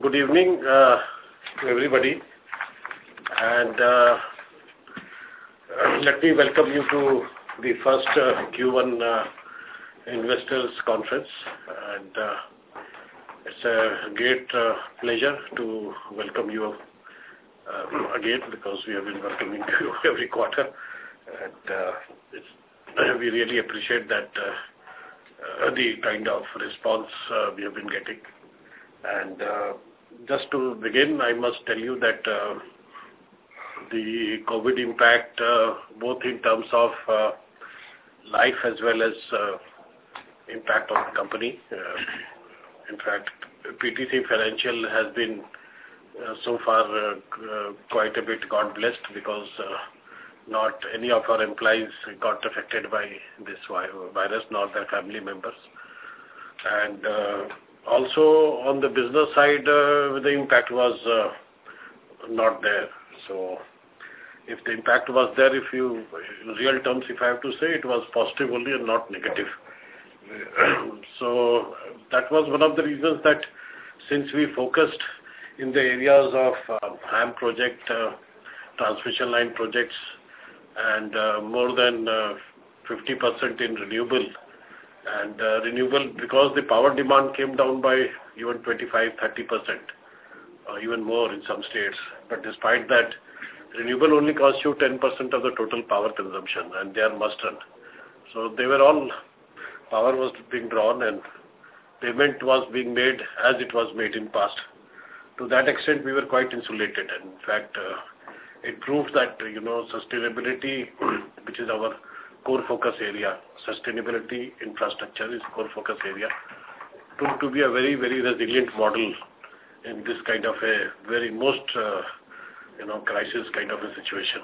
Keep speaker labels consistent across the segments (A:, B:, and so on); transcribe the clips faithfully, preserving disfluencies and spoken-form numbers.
A: Good evening uh, to everybody, and uh, let me welcome you to the first uh, Q one uh, Investors Conference. And uh, it's a great uh, pleasure to welcome you uh, again, because we have been welcoming you every quarter, and uh, it's, we really appreciate that uh, uh, the kind of response uh, we have been getting. And uh, just to begin, I must tell you that uh, the COVID impact, uh, both in terms of uh, life as well as uh, impact on the company. Uh, in fact, P T C Financial has been uh, so far uh, uh, quite a bit God blessed, because uh, not any of our employees got affected by this virus, nor their family members. And uh, also on the business side, uh, the impact was uh, not there. So if the impact was there, if you, in real terms, if I have to say, it was positive only and not negative. So that was one of the reasons that since we focused in the areas of uh, HAM project, uh, transmission line projects, and uh, more than uh, fifty percent in renewable, and uh, renewable, because the power demand came down by even twenty-five to thirty percent, or even more in some states. But despite that, renewable only constitute ten percent of the total power consumption, and they are must-run. So they were all, power was being drawn and payment was being made as it was made in past. To that extent, we were quite insulated. And in fact, uh, it proved that, you know, sustainability, which is our core focus area, sustainability infrastructure is core focus area, proved to be a very, very resilient model in this kind of a very most, uh, you know, crisis kind of a situation.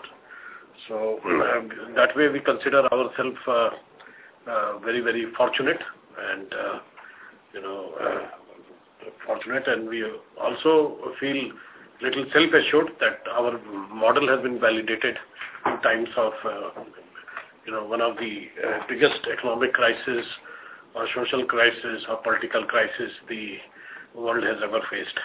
A: So uh, that way we consider ourselves uh, uh, very, very fortunate, and uh, you know, uh, fortunate, and we also feel little self-assured that our model has been validated in times of uh, you know, one of the uh, biggest economic crisis or social crisis or political crisis the world has ever faced.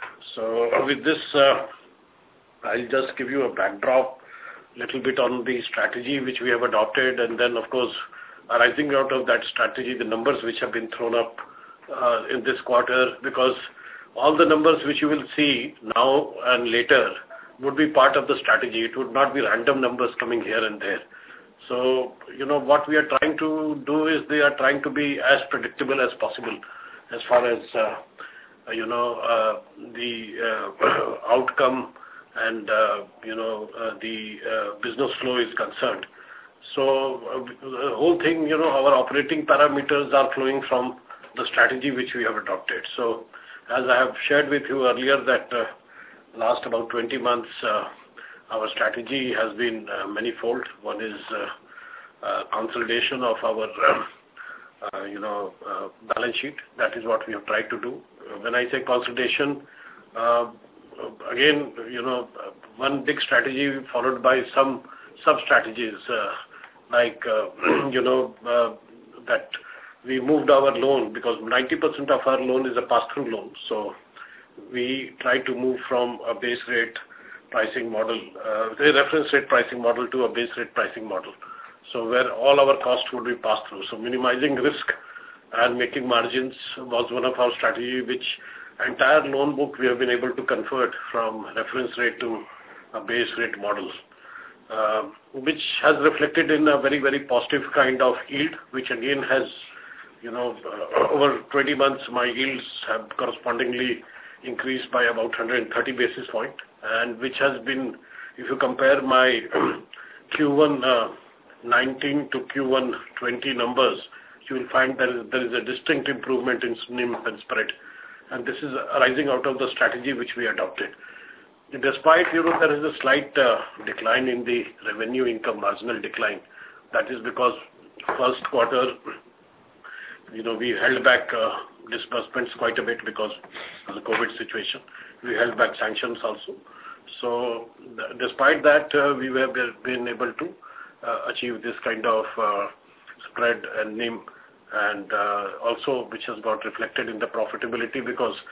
A: So with this, uh, I'll just give you a backdrop, little bit on the strategy which we have adopted, and then of course, arising out of that strategy, the numbers which have been thrown up uh, in this quarter, because all the numbers which you will see now and later would be part of the strategy. It would not be random numbers coming here and there. So, you know, what we are trying to do is they are trying to be as predictable as possible as far as, uh, you know, uh, the uh, outcome and, uh, you know, uh, the uh, business flow is concerned. So, uh, the whole thing, you know, our operating parameters are flowing from the strategy which we have adopted. So, as I have shared with you earlier that uh, last about twenty months, uh, our strategy has been uh, manifold. One is uh, uh, consolidation of our, uh, uh, you know, uh, balance sheet. That is what we have tried to do. When I say consolidation, uh, again, you know, one big strategy followed by some sub-strategies, uh, like, uh, you know, uh, that we moved our loan, because ninety percent of our loan is a pass-through loan. So we try to move from a base rate pricing model, uh, a reference rate pricing model to a base rate pricing model. So where all our costs would be passed through. So minimizing risk and making margins was one of our strategy, which entire loan book we have been able to convert from reference rate to a base rate model, uh, which has reflected in a very, very positive kind of yield, which again has, you know, uh, over twenty months, my yields have correspondingly increased by about one hundred thirty basis point, and which has been, if you compare my Q one uh, nineteen to Q one twenty numbers, you will find there is, there is a distinct improvement in N I M and spread, and this is arising out of the strategy which we adopted. Despite, you know, there is a slight uh, decline in the revenue income, marginal decline. That is because first quarter, you know, we held back uh, disbursements quite a bit because of the COVID situation. We held back sanctions also. So, th- despite that, uh, we have been able to uh, achieve this kind of uh, spread and N I M, and uh, also which has got reflected in the profitability, because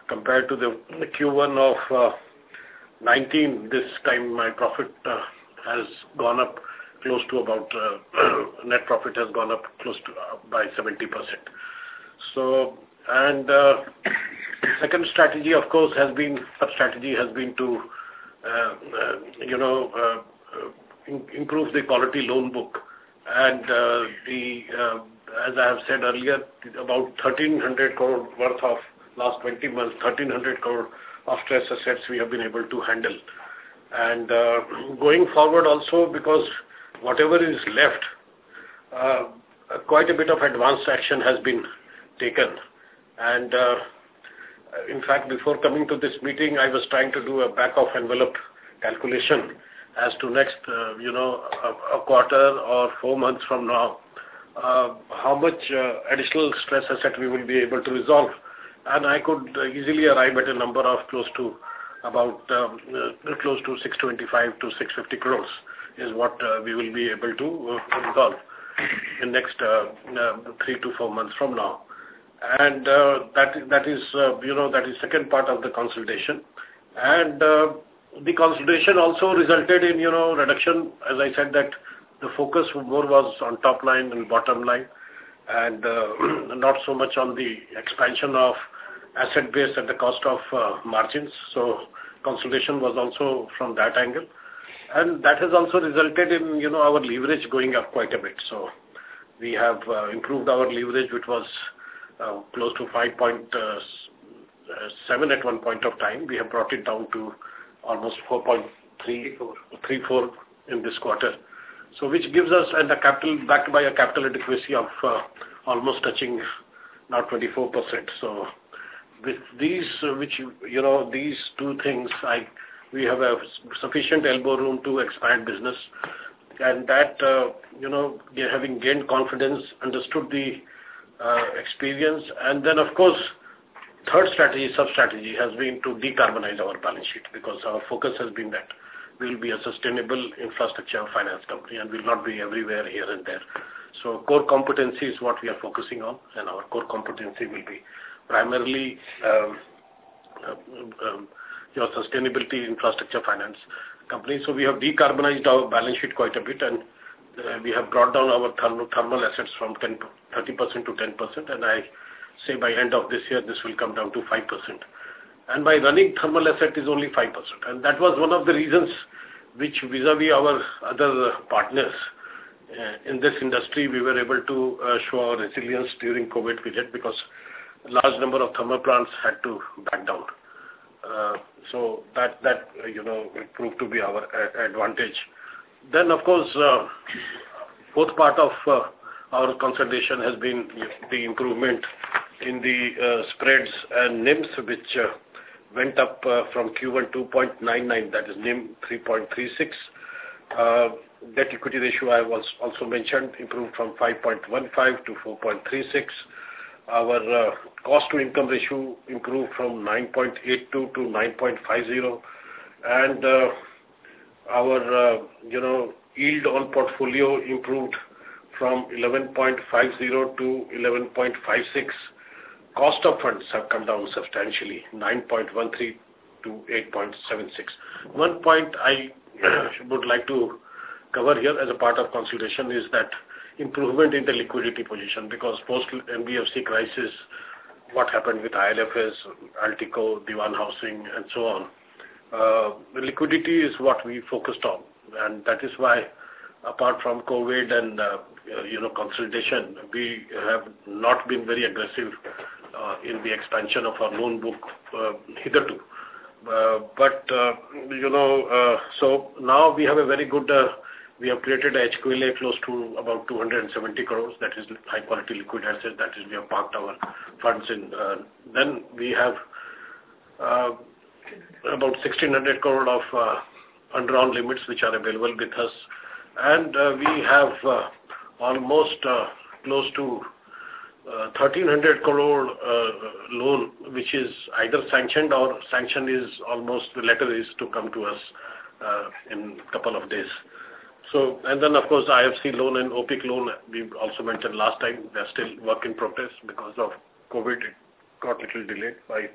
A: compared to the, the Q one of uh, nineteen, this time my profit uh, has gone up close to about, uh, net profit has gone up close to uh, by seventy percent. So, and uh, second strategy, of course, has been, sub-strategy has been to, uh, uh, you know, uh, in, improve the quality loan book. And uh, the, uh, as I have said earlier, about thirteen hundred crore worth of last twenty months, thirteen hundred crore of stress assets we have been able to handle. And uh, going forward also, because whatever is left, uh, quite a bit of advanced action has been taken. And uh, in fact, before coming to this meeting, I was trying to do a back of envelope calculation as to next, uh, you know, a, a quarter or four months from now, uh, how much uh, additional stress asset we will be able to resolve. And I could uh, easily arrive at a number of close to about um, uh, close to six twenty-five to six fifty crores is what uh, we will be able to uh, resolve in next uh, uh, three to four months from now. And uh, that that is uh, you know that is second part of the consolidation. And uh, the consolidation also resulted in you know reduction. As I said, that the focus more was on top line and bottom line, and uh, not so much on the expansion of asset base at the cost of uh, margins. So consolidation was also from that angle, and that has also resulted in you know our leverage going up quite a bit. So we have uh, improved our leverage, which was uh, close to five point seven at one point of time. We have brought it down to almost four point three four in this quarter. So which gives us, and the capital backed by a capital adequacy of uh, almost touching now twenty-four percent. So with these, uh, which you know, these two things, I we have a sufficient elbow room to expand business, and that uh, you know, having gained confidence, understood the uh, experience, and then of course, third strategy, sub-strategy has been to decarbonize our balance sheet, because our focus has been that we will be a sustainable infrastructure finance company and will not be everywhere here and there. So core competency is what we are focusing on, and our core competency will be primarily um, uh, um, your sustainability infrastructure finance company. So we have decarbonized our balance sheet quite a bit, and uh, we have brought down our thermal, thermal assets from ten, thirty percent to ten percent, and I say by end of this year this will come down to five percent. And by running thermal asset is only five percent. And that was one of the reasons which vis-a-vis our other partners uh, in this industry, we were able to uh, show our resilience during COVID period, because a large number of thermal plants had to back down. Uh, so that, that uh, you know, proved to be our uh, advantage. Then, of course, uh, fourth part of uh, our consolidation has been the improvement in the uh, spreads and N I Ms, which uh, went up uh, from Q one two point nine nine, that is N I M three point three six. Uh, debt equity ratio I was also mentioned, improved from five point one five to four point three six. Our uh, cost to income ratio improved from nine point eight two to nine point five zero. And uh, our, uh, you know, yield on portfolio improved from eleven point five zero to eleven point five six. Cost of funds have come down substantially, nine point one three to eight point seven six. One point I would like to cover here as a part of consolidation is that improvement in the liquidity position, because post N B F C crisis, what happened with I L F S, Altico, Diwan Housing, and so on, uh, the liquidity is what we focused on, and that is why, apart from COVID and uh, you know consolidation, we have not been very aggressive uh, in the expansion of our loan book uh, hitherto. Uh, but uh, you know, uh, so now we have a very good. Uh, we have created a H Q L A close to about two hundred seventy crores. That is high quality liquid asset. That is, we have parked our funds in. Uh, then we have uh, about sixteen hundred crore of uh, undrawn limits which are available with us. And uh, we have uh, almost uh, close to uh, thirteen hundred crore uh, loan, which is either sanctioned or sanction is almost, the letter is to come to us uh, in a couple of days. So, and then of course I F C loan and O P I C loan, we also mentioned last time, they're still work in progress because of COVID. It got little delayed by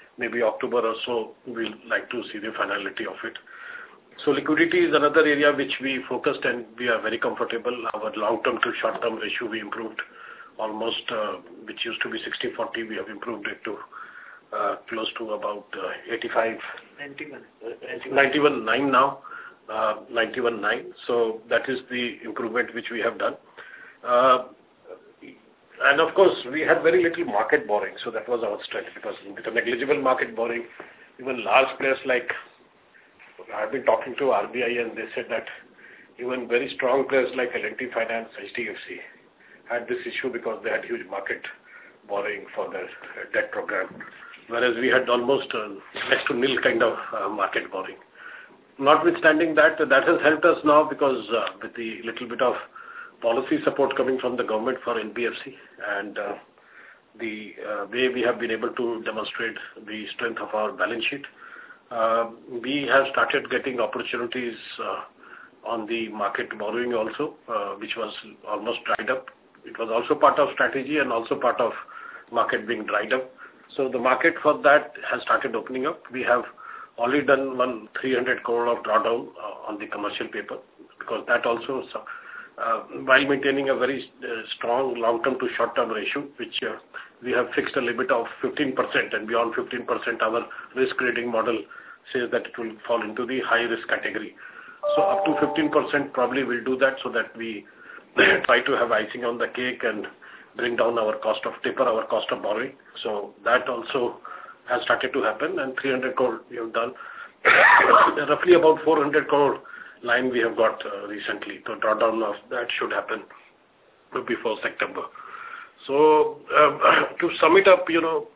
A: maybe October or so, we'll like to see the finality of it. So liquidity is another area which we focused, and we are very comfortable. Our long-term to short-term ratio we improved almost, uh, which used to be sixty forty, we have improved it to uh, close to about uh, eighty-five.
B: ninety-one.
A: ninety-one point nine now, uh, ninety-one point nine. So that is the improvement which we have done. Uh, and of course, we had very little market borrowing, so that was our strength, because with a negligible market borrowing, even large players like, I've been talking to R B I, and they said that even very strong players like L and T Finance, H D F C, had this issue because they had huge market borrowing for their debt program, whereas we had almost uh, next to nil kind of uh, market borrowing. Notwithstanding that, that has helped us now, because uh, with the little bit of policy support coming from the government for N B F C, and uh, the uh, way we have been able to demonstrate the strength of our balance sheet, uh, we have started getting opportunities uh, on the market borrowing also, uh, which was almost dried up. It was also part of strategy and also part of market being dried up. So the market for that has started opening up. We have already done one three hundred crore of drawdown uh, on the commercial paper, because that also, uh, while maintaining a very uh, strong long-term to short-term ratio, which uh, we have fixed a limit of fifteen percent, and beyond fifteen percent our risk rating model says that it will fall into the high-risk category. So up to fifteen percent probably we'll do that, so that we try to have icing on the cake and bring down our cost of taper, our cost of borrowing. So that also has started to happen, and three hundred crore we have done. Roughly about four hundred crore line we have got uh, recently. The drawdown of that should happen before September. So uh, to sum it up, you know,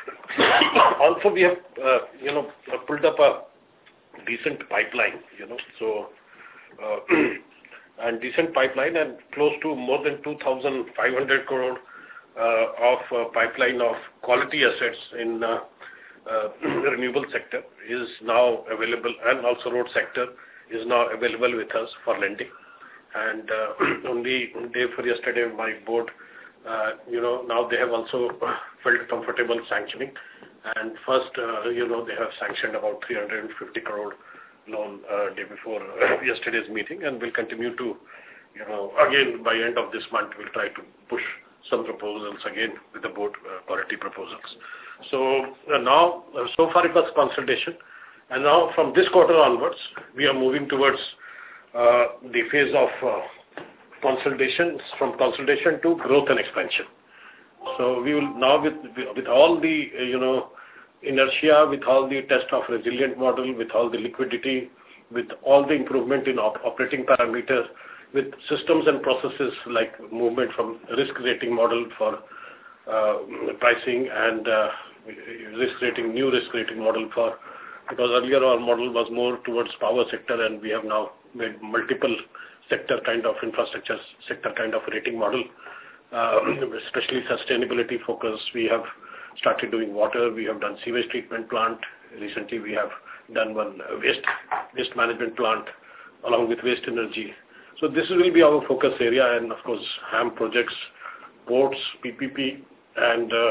A: also we have, uh, you know, pulled up a decent pipeline, you know, so uh, and decent pipeline, and close to more than two thousand five hundred crore uh, of uh, pipeline of quality assets in uh, uh, renewable sector is now available, and also road sector is now available with us for lending. And uh, only day for yesterday, my board, uh, you know, now they have also felt comfortable sanctioning. And first, uh, you know, they have sanctioned about three hundred fifty crore loan uh, day before uh, yesterday's meeting, and will continue to, you know, again by end of this month we'll try to push some proposals again with the board uh, quality proposals. So uh, now, uh, so far it was consultation, and now from this quarter onwards we are moving towards uh, the phase of uh, consultations, from consultation to growth and expansion. So we will now, with with all the uh, you know inertia, with all the test of resilient model, with all the liquidity, with all the improvement in op operating parameters, with systems and processes like movement from risk rating model for uh, pricing and uh, risk rating, new risk rating model for, because earlier our model was more towards power sector, and we have now made multiple sector kind of infrastructure sector kind of rating model, uh, especially sustainability focus. We have started doing water, we have done sewage treatment plant. Recently we have done one waste, waste management plant along with waste energy. So this will be our focus area, and of course HAM projects, ports, P P P and uh,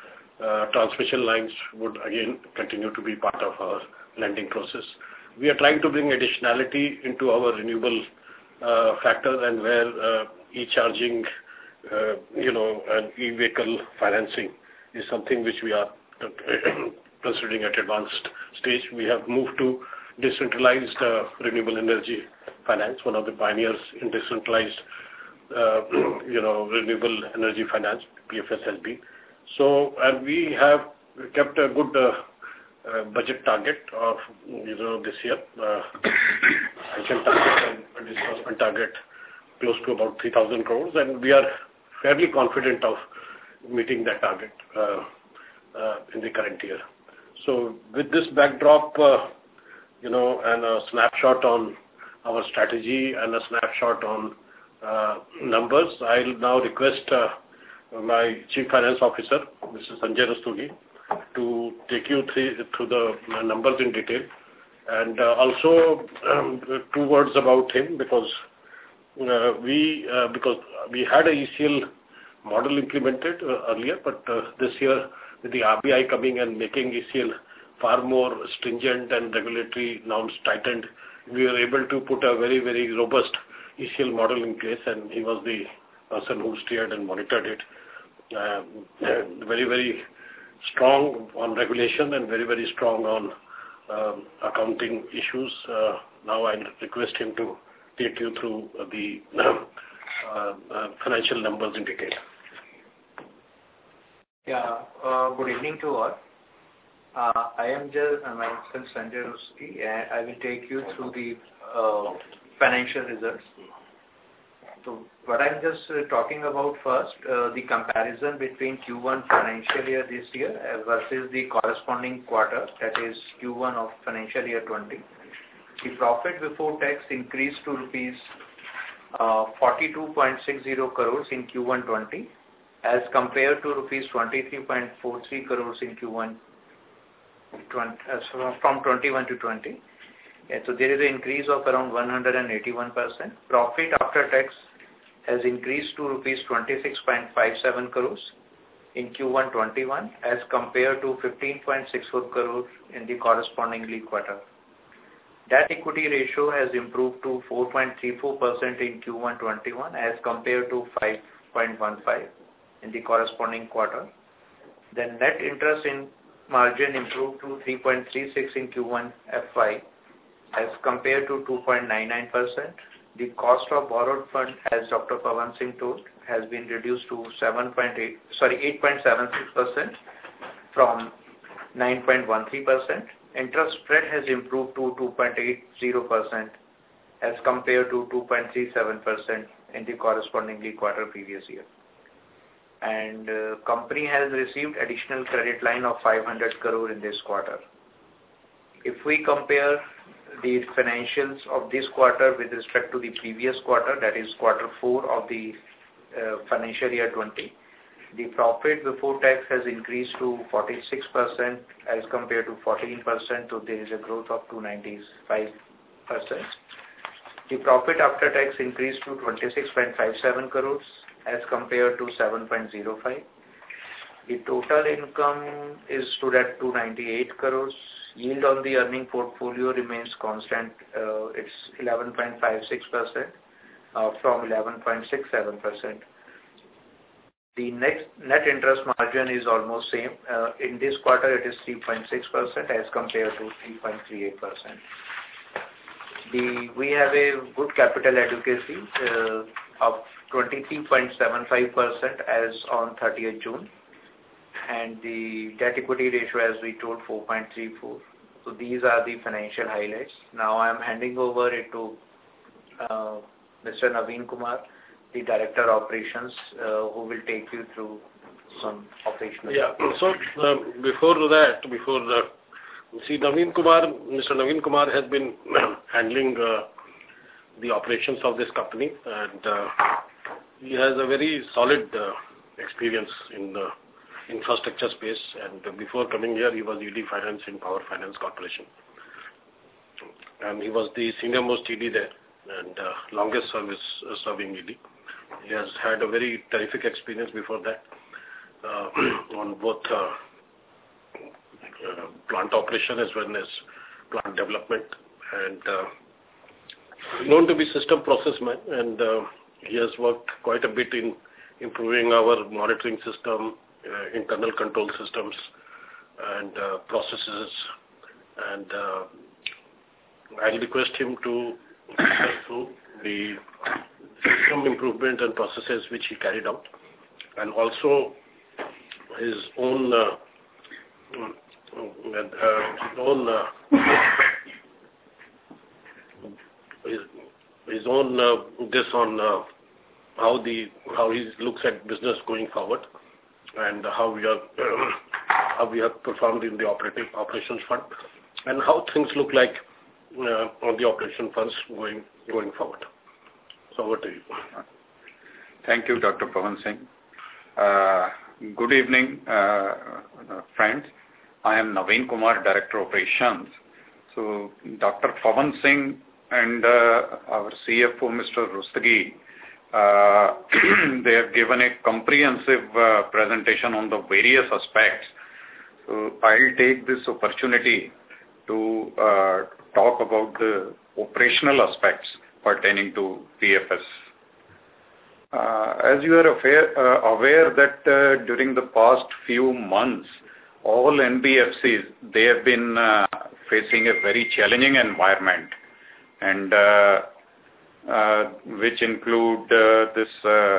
A: uh, transmission lines would again continue to be part of our lending process. We are trying to bring additionality into our renewable uh, factor, and where uh, e-charging, uh, you know, and e-vehicle financing is something which we are considering at advanced stage. We have moved to decentralized uh, renewable energy finance, one of the pioneers in decentralized, uh, you know, renewable energy finance, P F S has been. So, and we have kept a good uh, uh, budget target of, you know, this year, uh, action target and disbursement target close to about three thousand crores, and we are fairly confident of meeting that target uh, uh, in the current year. So with this backdrop, uh, you know, and a snapshot on our strategy and a snapshot on uh, numbers, I'll now request uh, my Chief Finance Officer, Mister Sanjay Rastogi, to take you through, through the numbers in detail, and uh, also um, two words about him, because uh, we uh, because we had a E C L model implemented uh, earlier, but uh, this year with the R B I coming and making E C L far more stringent and regulatory norms tightened, we were able to put a very, very robust E C L model in place, and he was the person who steered and monitored it. Uh, very, very strong on regulation and very, very strong on um, accounting issues. Uh, now I request him to take you through the uh, uh, financial numbers in detail.
B: Yeah, uh, good evening to all. Uh, I am just uh, myself Sanjay Ruski, and I will take you through the uh, financial results. So what I'm just uh, talking about first, uh, the comparison between Q one financial year this year uh, versus the corresponding quarter, that is Q one of financial year twenty. The profit before tax increased to rupees uh, forty-two point six zero crores in Q one twenty as compared to rupees twenty-three point four three crores in Q one twenty, uh, from twenty-one to twenty. Yeah, so there is an increase of around one hundred eighty-one percent. Profit after tax has increased to rupees twenty-six point five seven crores in Q one twenty-one as compared to fifteen point six four crores in the correspondingly quarter. Debt equity ratio has improved to four point three four percent in Q one twenty-one as compared to five point one five in the corresponding quarter. The net interest in margin improved to three point three six in Q one F Y as compared to two point nine nine percent. The cost of borrowed fund, as Doctor Pawan Singh told, has been reduced to seven point eight, sorry, eight point seven six percent from nine point one three percent. Interest spread has improved to two point eight zero percent as compared to two point three seven percent in the correspondingly quarter previous year. And uh, company has received additional credit line of five hundred crore in this quarter. If we compare the financials of this quarter with respect to the previous quarter, that is quarter four of the uh, financial year twenty, the profit before tax has increased to forty-six percent as compared to fourteen percent, so there is a growth of two hundred ninety-five percent. The profit after tax increased to twenty-six point five seven crores as compared to seven point zero five. The total income is stood at two hundred ninety-eight crores. Yield on the earning portfolio remains constant. Uh, it's eleven point five six percent uh, from eleven point six seven percent. The next net interest margin is almost same. Uh, in this quarter, it is three point six percent as compared to three point three eight percent. The we have a good capital adequacy uh, of twenty-three point seven five percent as on thirtieth June. And the debt equity ratio, as we told, four point three four. So these are the financial highlights. Now I am handing over it to uh, Mister Naveen Kumar, the Director of Operations, uh, who will take you through some operational.
A: Yeah. So uh, before that, before the, see Naveen Kumar, Mister Naveen Kumar has been handling uh, the operations of this company, and uh, he has a very solid uh, experience in the infrastructure space, and before coming here he was E D Finance in Power Finance Corporation, and he was the senior most E D there and uh, longest service uh, serving E D. He has had a very terrific experience before that uh, on both uh, uh, plant operation as well as plant development, and uh, known to be system process man, and uh, he has worked quite a bit in improving our monitoring system, Uh, internal control systems and uh, processes, and uh, I'll request him to go through the system improvement and processes which he carried out, and also his own uh, uh, his own uh, his, his own uh, this on uh, how the how he looks at business going forward, and how we are uh, how we have performed in the operating operations fund, and how things look like uh, on the operation funds going going forward. So over to you.
C: Thank you, Doctor Pawan Singh. Uh, good evening, uh, friends. I am Naveen Kumar, Director Operations. So Doctor Pawan Singh and uh, our C F O, Mister Rustagi, Uh, they have given a comprehensive uh, presentation on the various aspects So I'll take this opportunity to uh, talk about the operational aspects pertaining to P F S. Uh, as you are aware, uh, aware that uh, during the past few months, all N B F Cs, they have been uh, facing a very challenging environment, and uh, uh, which include uh, this uh,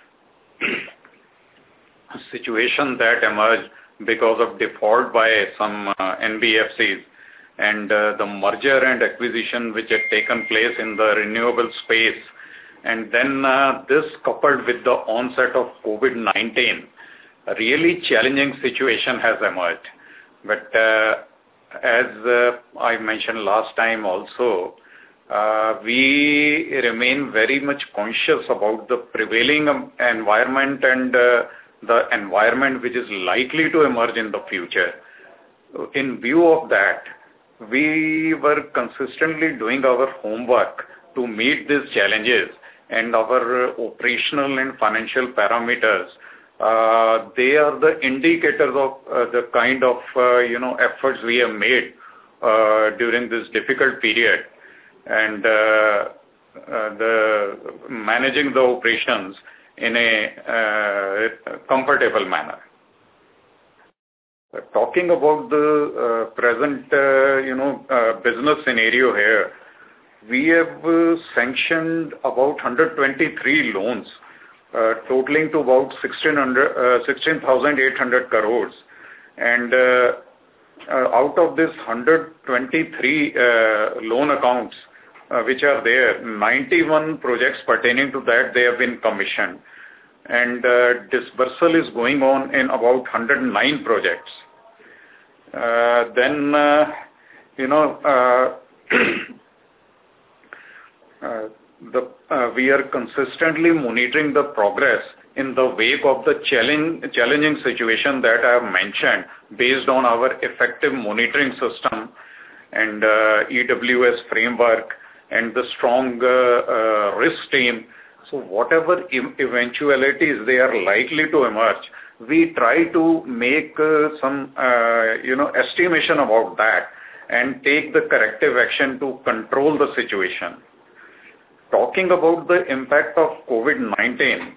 C: situation that emerged because of default by some uh, N B F Cs, and uh, the merger and acquisition which had taken place in the renewable space. And then uh, this coupled with the onset of COVID nineteen, a really challenging situation has emerged. But uh, as uh, I mentioned last time also, uh, we remain very much conscious about the prevailing environment and uh, the environment which is likely to emerge in the future. In view of that, we were consistently doing our homework to meet these challenges, and our operational and financial parameters, uh, they are the indicators of uh, the kind of uh, you know efforts we have made uh, during this difficult period, and uh, uh, the managing the operations in a uh, comfortable manner. Talking about the uh, present uh, you know uh, business scenario here, we have uh, sanctioned about one hundred twenty-three loans, uh, totaling to about sixteen thousand eight hundred crores. And uh, uh, out of this one hundred twenty-three uh, loan accounts uh, which are there, ninety-one projects pertaining to that, they have been commissioned. And uh, disbursal is going on in about one hundred nine projects. Uh, then, uh, you know, uh, Uh, the, uh, we are consistently monitoring the progress in the wake of the challenge, challenging situation that I have mentioned, based on our effective monitoring system and uh, E W S framework and the strong uh, uh, risk team. So whatever e- eventualities they are likely to emerge, we try to make uh, some uh, you know estimation about that and take the corrective action to control the situation. Talking about the impact of COVID nineteen,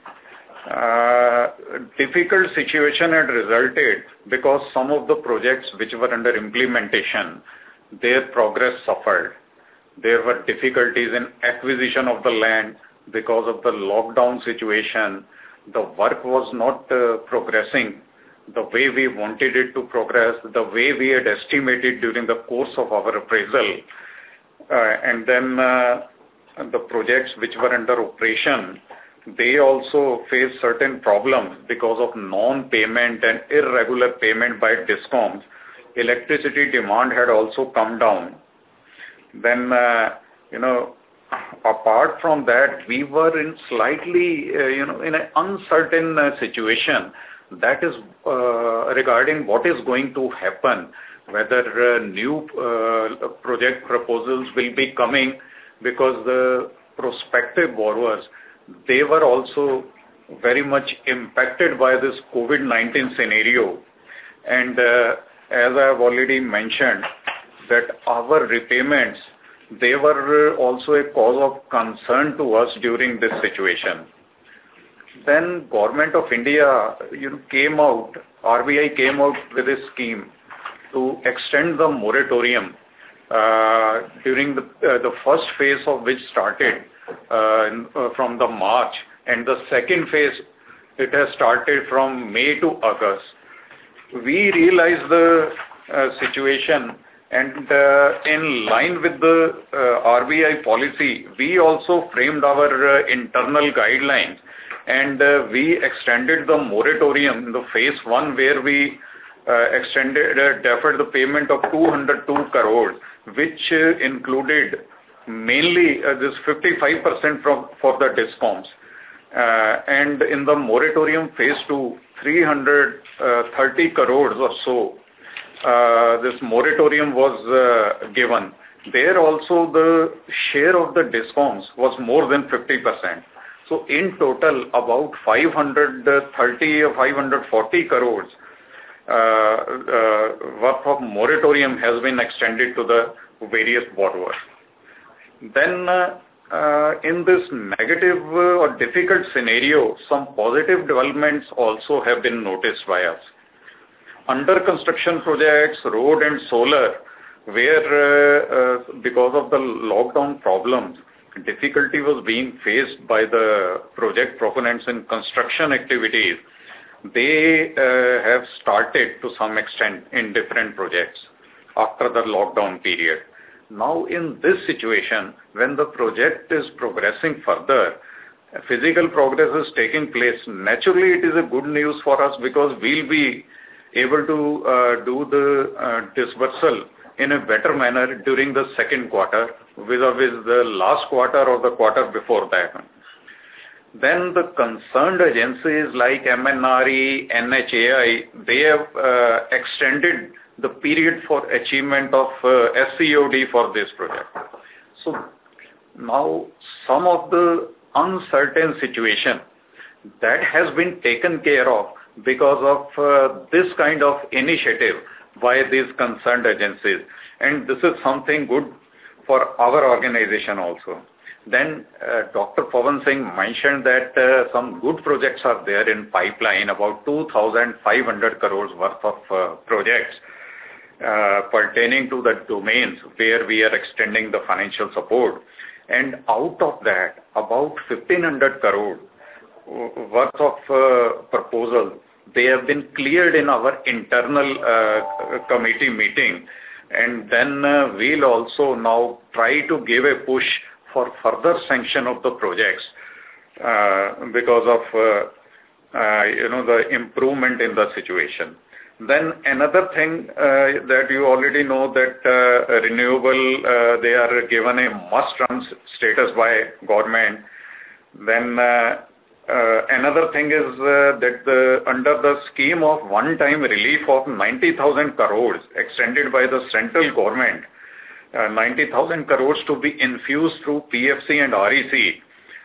C: uh, difficult situation had resulted because some of the projects which were under implementation, their progress suffered. There were difficulties in acquisition of the land because of the lockdown situation. The work was not uh, progressing the way we wanted it to progress, the way we had estimated during the course of our appraisal. Uh, and then uh, the projects which were under operation, they also faced certain problems because of non-payment and irregular payment by DISCOMs. Electricity demand had also come down. Then, uh, you know, apart from that, we were in slightly, uh, you know, in an uncertain uh, situation. That is uh, regarding what is going to happen, whether uh, new uh, project proposals will be coming, because the prospective borrowers, they were also very much impacted by this COVID nineteen scenario. And uh, as I have already mentioned, that our repayments, they were also a cause of concern to us during this situation. Then Government of India, you know, came out, R B I came out with a scheme to extend the moratorium uh, during the, uh, the first phase of which started uh, in, uh, from the March, and the second phase, it has started from May to August. We realized the uh, situation, and uh, in line with the uh, R B I policy, we also framed our uh, internal guidelines, and uh, we extended the moratorium in the phase one, where we uh, extended, uh, deferred the payment of two hundred two crores, which uh, included mainly uh, this fifty-five percent from for the DISCOMs. Uh, and in the moratorium phase two, three hundred thirty crores or so, uh, this moratorium was uh, given. There also the share of the DISCOMs was more than fifty percent. So in total, about five hundred thirty or five hundred forty crores uh, uh, worth of moratorium has been extended to the various borrowers. Then uh, uh, in this negative uh, or difficult scenario, some positive developments also have been noticed by us. Under construction projects, road and solar, where uh, uh, because of the lockdown problems, difficulty was being faced by the project proponents in construction activities, they uh, have started to some extent in different projects after the lockdown period. Now in this situation, when the project is progressing further, physical progress is taking place, naturally it is a good news for us because we'll be able to uh, do the uh, dispersal in a better manner during the second quarter vis-a-vis the last quarter or the quarter before that. Then the concerned agencies like M N R E, N H A I, they have uh, extended the period for achievement of uh, S C O D for this project. So now some of the uncertain situation that has been taken care of because of uh, this kind of initiative by these concerned agencies, and this is something good for our organization also. Then uh, Doctor Pavan Singh mentioned that uh, some good projects are there in pipeline, about two thousand five hundred crores worth of uh, projects uh, pertaining to the domains where we are extending the financial support. And out of that, about fifteen hundred crore worth of uh, proposals, they have been cleared in our internal uh, committee meeting. And then uh, we'll also now try to give a push for further sanction of the projects uh, because of uh, uh, you know the improvement in the situation. Then another thing uh, that you already know that uh, renewable uh, they are given a must-run status by government. Then uh, uh, another thing is uh, that the under the scheme of one-time relief of ninety thousand crores extended by the central government. Uh, ninety thousand crores to be infused through P F C and R E C.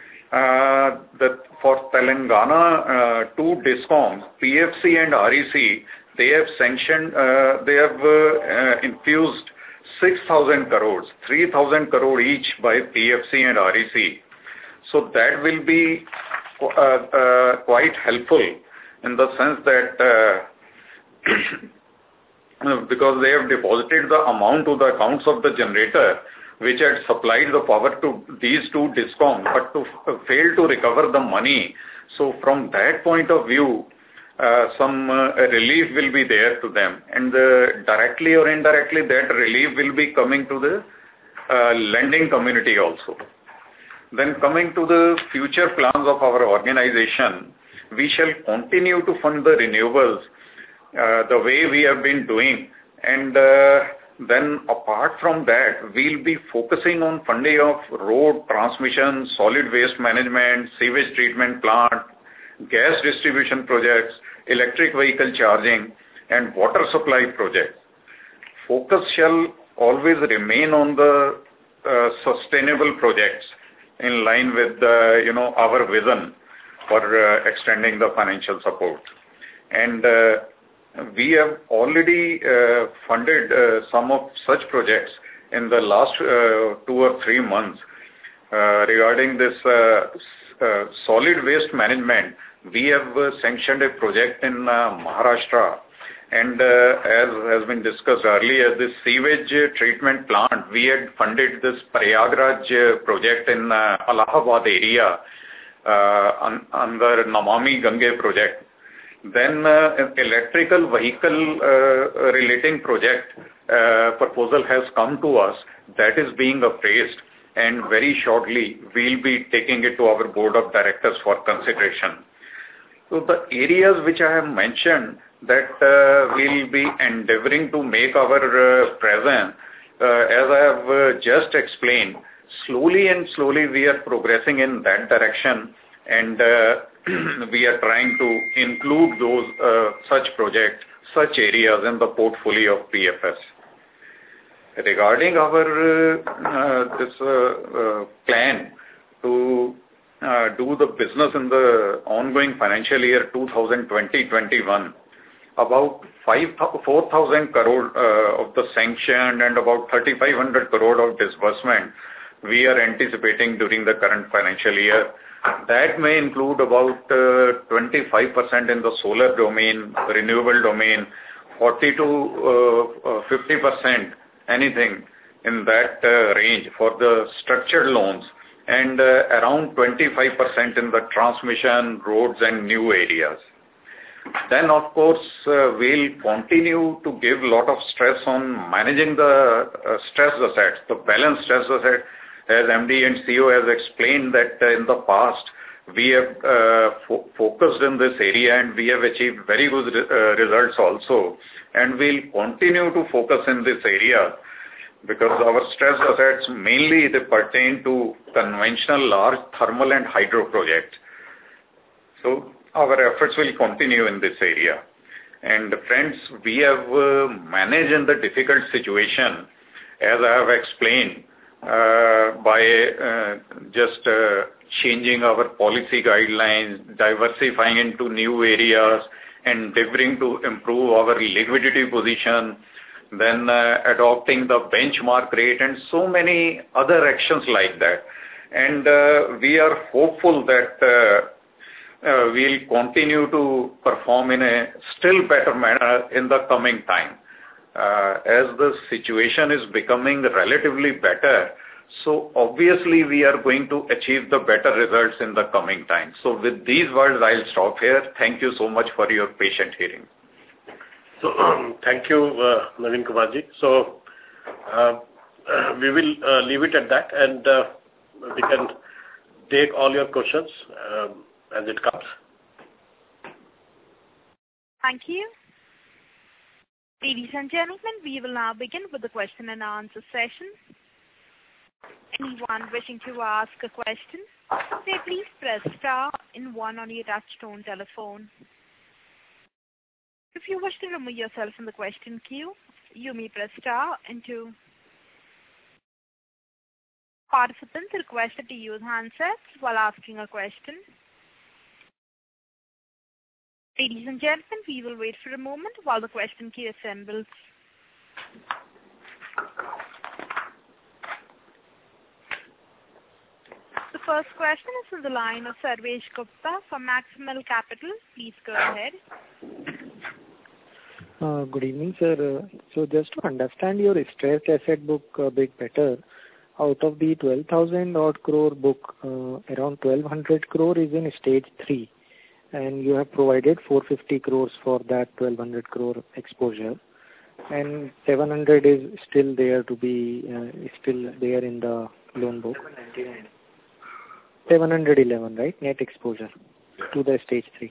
C: Uh, the, for Telangana, uh, two DISCOMs, P F C and R E C, they have sanctioned, uh, they have uh, uh, infused six thousand crores, three thousand crore each by P F C and R E C. So that will be uh, uh, quite helpful in the sense that uh, because they have deposited the amount to the accounts of the generator which had supplied the power to these two DISCOMs, but to uh, fail to recover the money. So from that point of view, uh, some uh, relief will be there to them, and uh, directly or indirectly that relief will be coming to the uh, lending community also. Then coming to the future plans of our organization, we shall continue to fund the renewables Uh, the way we have been doing, and uh, then apart from that we'll be focusing on funding of road transmission, solid waste management, sewage treatment plant, gas distribution projects, electric vehicle charging and water supply projects. Focus shall always remain on the uh, sustainable projects in line with uh, you know our vision for uh, extending the financial support. And uh, we have already uh, funded uh, some of such projects in the last uh, two or three months. Uh, regarding this uh, uh, solid waste management, we have uh, sanctioned a project in uh, Maharashtra, and uh, as has been discussed earlier, this sewage treatment plant, we had funded this Prayagraj project in uh, Allahabad area uh, un under Namami Gange project. Then uh, electrical vehicle uh, relating project uh, proposal has come to us that is being appraised, and very shortly we'll be taking it to our board of directors for consideration. So the areas which I have mentioned that uh, we'll be endeavoring to make our uh, presence, uh, as I have uh, just explained, slowly and slowly we are progressing in that direction, and uh, we are trying to include those uh, such projects, such areas in the portfolio of P F S. Regarding our uh, uh, this uh, uh, plan to uh, do the business in the ongoing financial year two thousand twenty to twenty-one, about four thousand crore uh, of the sanction and about thirty-five hundred crore of disbursement we are anticipating during the current financial year. That may include about uh, twenty-five percent in the solar domain, renewable domain, forty to fifty percent, anything in that uh, range for the structured loans, and uh, around twenty-five percent in the transmission, roads and new areas. Then of course uh, we'll continue to give a lot of stress on managing the uh, stressed assets, the balanced stressed asset, as M D and C E O has explained that uh, in the past we have uh, fo- focused in this area and we have achieved very good re- uh, results also, and we'll continue to focus in this area because our stressed assets mainly they pertain to conventional large thermal and hydro projects. So our efforts will continue in this area. And friends, we have uh, managed in the difficult situation, as I have explained, uh, by uh, just uh, changing our policy guidelines, diversifying into new areas, endeavoring to improve our liquidity position, then uh, adopting the benchmark rate and so many other actions like that. And uh, we are hopeful that uh, Uh, we'll continue to perform in a still better manner in the coming time. Uh, as the situation is becoming relatively better, so obviously we are going to achieve the better results in the coming time. So with these words, I'll stop here. Thank you so much for your patient hearing.
A: So thank you, uh, Naveen Kumarji. So uh, we will uh, leave it at that, and uh, we can take all your questions Um, as it comes.
D: Thank you. Ladies and gentlemen, we will now begin with the question and answer session. Anyone wishing to ask a question, may please press star and one on your touchtone telephone. If you wish to remove yourself from the question queue, you may press star and two. Participants are requested to use handsets while asking a question. Ladies and gentlemen, we will wait for a moment while the question queue assembles. The first question is from the line of Sarvesh Gupta from Maximal Capital. Please go ahead.
E: Uh, good evening, sir. Uh, so just to understand your stressed asset book a bit better, out of the twelve thousand odd crore book, uh, around twelve hundred crore is in stage three. And you have provided four hundred fifty crores for that twelve hundred crore exposure, and seven hundred is still there to be uh, still there in the loan book. seven hundred eleven, right? Net exposure to the stage three.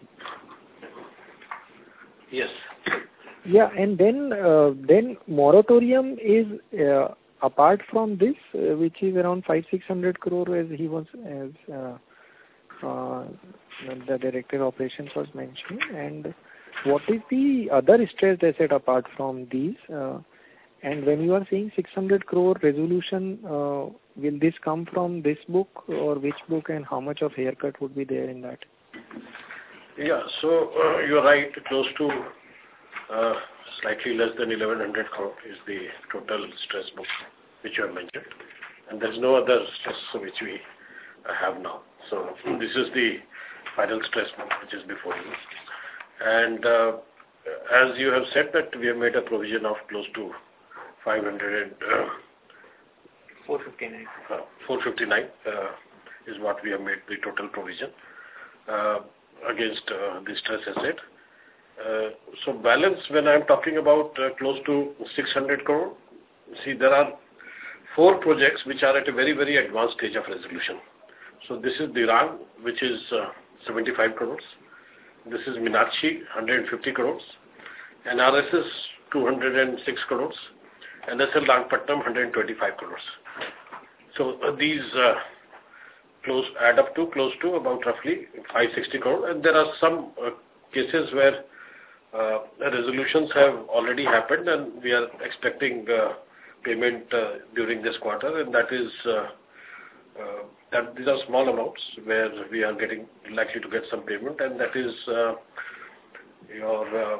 A: Yes.
E: Yeah, and then uh, then moratorium is uh, apart from this, uh, which is around five six hundred crore, as he was as. Uh, Uh, the director of operations was mentioning, and what is the other stressed asset apart from these? Uh, and when you are saying six hundred crore resolution, uh, will this come from this book or which book, and how much of haircut would be there in that?
A: Yeah, so uh, you're right, close to uh, slightly less than eleven hundred crore is the total stress book which you have mentioned, and there's no other stress which we uh, have now. So this is the final stress book which is before you. And uh, as you have said that we have made a provision of close to five hundred, uh,
B: four fifty-nine.
A: Uh, four fifty-nine uh, is what we have made the total provision uh, against uh, the stress asset. Uh, so balance, when I am talking about uh, close to six hundred crore, see there are four projects which are at a very, very advanced stage of resolution. So this is Dirang, which is uh, seventy-five crores. This is Meenakshi, one hundred fifty crores. N R S S, two hundred six crores. And S L Nagpattinam, one hundred twenty-five crores. So uh, these uh, close add up to close to about roughly five hundred sixty crore. And there are some uh, cases where uh, resolutions have already happened, and we are expecting uh, payment uh, during this quarter, and that is uh, uh, that these are small amounts where we are getting likely to get some payment, and that is uh, your uh,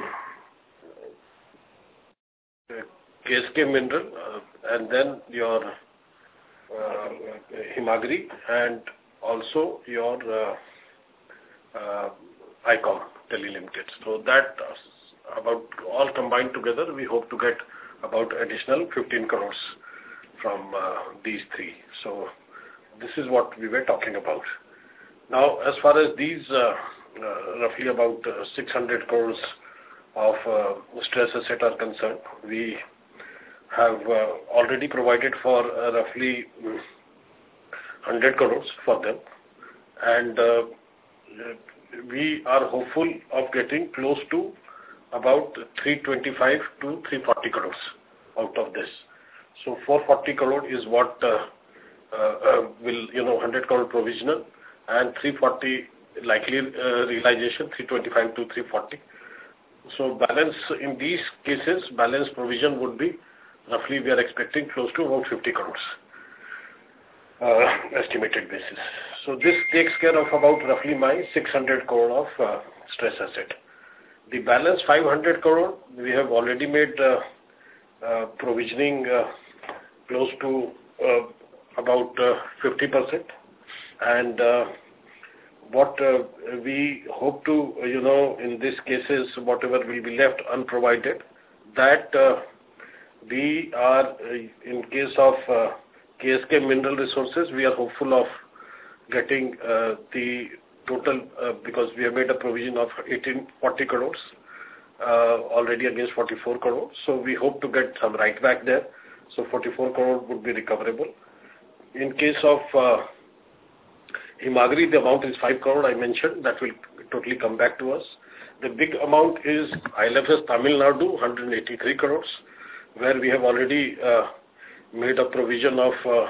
A: K S K Mineral, uh, and then your uh, Himagiri, and also your uh, uh, ICOM Delhi Limited. So that uh, about all combined together, we hope to get about additional fifteen crores from uh, these three. So this is what we were talking about. Now, as far as these uh, uh, roughly about uh, six hundred crores of uh, stress asset are concerned, we have uh, already provided for uh, roughly one hundred crores for them, and uh, we are hopeful of getting close to about three twenty-five to three forty crores out of this. So four forty crore is what uh, uh, uh, will, you know, one hundred crore provisional, and three forty likely uh, realization, three twenty-five to three forty. So balance in these cases, balance provision would be roughly, we are expecting close to about fifty crores uh, estimated basis. So this takes care of about roughly my six hundred crore of uh, stress asset. The balance five hundred crore, we have already made uh, uh, provisioning uh, close to uh, about uh, fifty percent, and uh, what uh, we hope to, you know, in these cases, whatever will be left unprovided, that uh, we are, uh, in case of uh, K S K Mineral Resources, we are hopeful of getting uh, the total, uh, because we have made a provision of eighteen forty crores uh, already against forty-four crores. So we hope to get some right back there. So forty-four crore would be recoverable. In case of uh, Himagiri, the amount is five crore, I mentioned, that will totally come back to us. The big amount is I L F S Tamil Nadu, one hundred eighty-three crores, where we have already uh, made a provision of uh,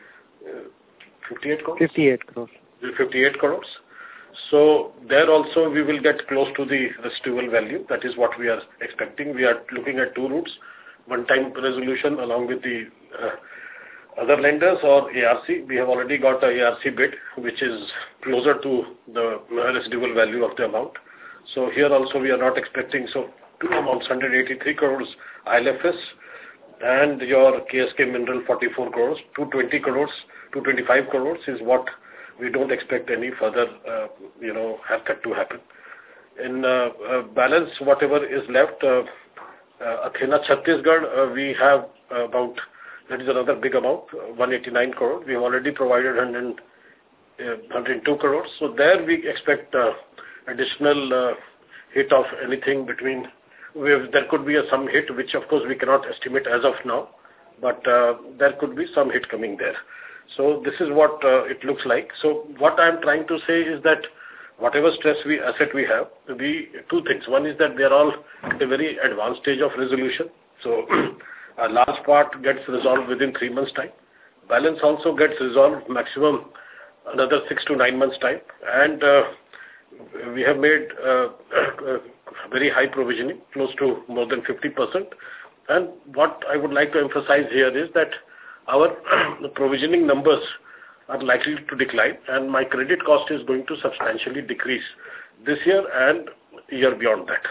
A: fifty-eight crores?
E: fifty-eight crores.
A: fifty-eight crores. So there also we will get close to the residual value. That is what we are expecting. We are looking at two routes, one-time resolution along with the uh, other lenders or A R C. We have already got a A R C bid, which is closer to the residual value of the amount. So here also we are not expecting, so two amounts, one hundred eighty-three crores I L F S and your K S K Mineral forty-four crores, two hundred twenty crores, two hundred twenty-five crores is what we don't expect any further, uh, you know, haircut to happen. In uh, uh, balance, whatever is left, uh, uh, Athena Chhattisgarh, uh, we have uh, about, that is another big amount, uh, one hundred eighty-nine crore. We have already provided one hundred, uh, one hundred two crores. So there we expect uh, additional uh, hit of anything between, we have, there could be a, some hit, which of course we cannot estimate as of now, but uh, there could be some hit coming there. So this is what uh, it looks like. So what I am trying to say is that whatever stress we asset we have, we two things. One is that they are all at a very advanced stage of resolution. So a large part gets resolved within three months' time. Balance also gets resolved maximum another six to nine months' time. And uh, we have made uh, very high provisioning, close to more than fifty percent. And what I would like to emphasize here is that our provisioning numbers are likely to decline, and my credit cost is going to substantially decrease this year and year beyond that.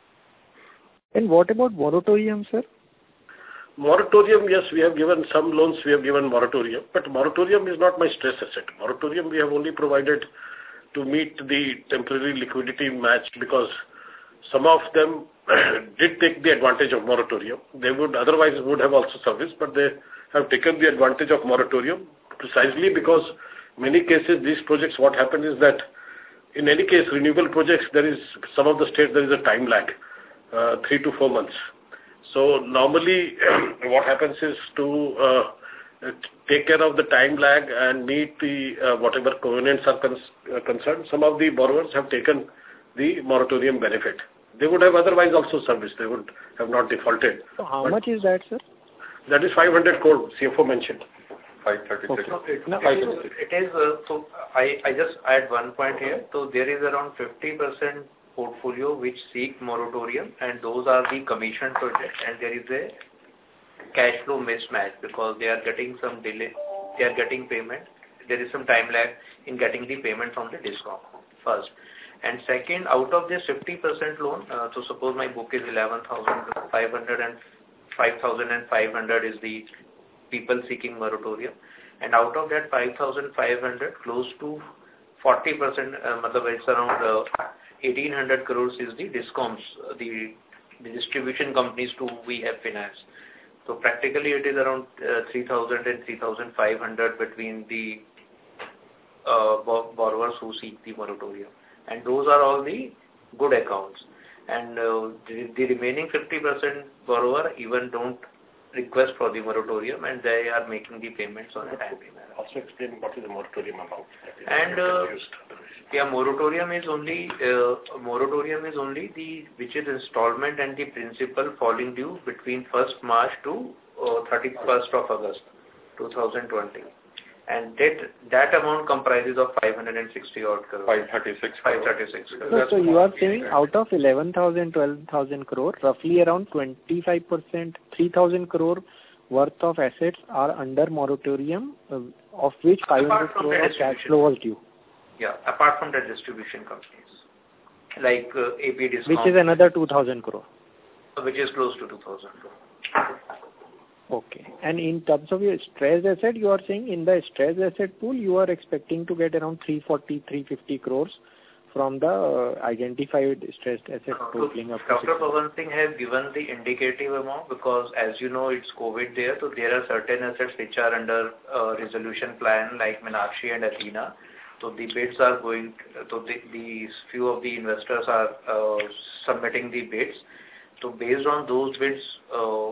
E: And what about moratorium, sir?
A: Moratorium, yes, we have given some loans, we have given moratorium, but moratorium is not my stress asset. Moratorium we have only provided to meet the temporary liquidity match, because some of them did take the advantage of moratorium. They would otherwise would have also serviced, but they have taken the advantage of moratorium precisely because many cases these projects, what happened is that in any case renewable projects, there is some of the states there is a time lag, uh, three to four months. So normally what happens is to uh, take care of the time lag and meet the uh, whatever covenants are cons uh, concerned. Some of the borrowers have taken the moratorium benefit. They would have otherwise also serviced. They would have not defaulted.
E: So how
A: but
E: much is that, sir?
A: That is five hundred crore, C F O mentioned.
C: five thirty-six.
E: Okay.
B: It,
E: No,
B: it is, it is uh, so I, I just add one point here. So there is around fifty percent portfolio which seek moratorium, and those are the commission projects, and there is a cash flow mismatch because they are getting some delay, they are getting payment. There is some time lag in getting the payment from the discount first. And second, out of this fifty percent loan, uh, so suppose my book is eleven thousand five hundred and five thousand five hundred is the people seeking moratorium. And out of that five thousand five hundred, close to forty percent, uh, it's around uh, eighteen hundred crores is the discoms, uh, the, the distribution companies to we have financed. So practically it is around uh, three thousand and three thousand five hundred between the uh, borrowers who seek the moratorium. And those are all the good accounts. And uh, the, the remaining fifty percent borrower even don't request for the moratorium and they are making the payments on a timely manner.
A: Also explain what is the moratorium amount.
B: And uh, yeah, moratorium is only uh, moratorium is only the which is installment and the principal falling due between first March to uh, thirty-first of August twenty twenty. And that that amount comprises of five hundred sixty odd crore.
C: five thirty-six.
B: five thirty-six crore.
E: So, so you are saying out of eleven thousand, twelve thousand crore, roughly around twenty-five percent, three thousand crore worth of assets are under moratorium, uh, of which five hundred crore of cash flow was due.
B: Yeah, apart from the distribution companies, like uh, A P Discom.
E: Which is another two thousand crore.
B: Which is close to two thousand crore.
E: Okay. And in terms of your stressed asset, you are saying in the stressed asset pool, you are expecting to get around three forty, three fifty crores from the uh, identified stressed asset totaling up to
B: Doctor Pavan Singh has given the indicative amount because as you know, it's COVID there, so there are certain assets which are under uh, resolution plan like Meenakshi and Athena. So the bids are going, so the, these few of the investors are uh, submitting the bids. So based on those bids, uh,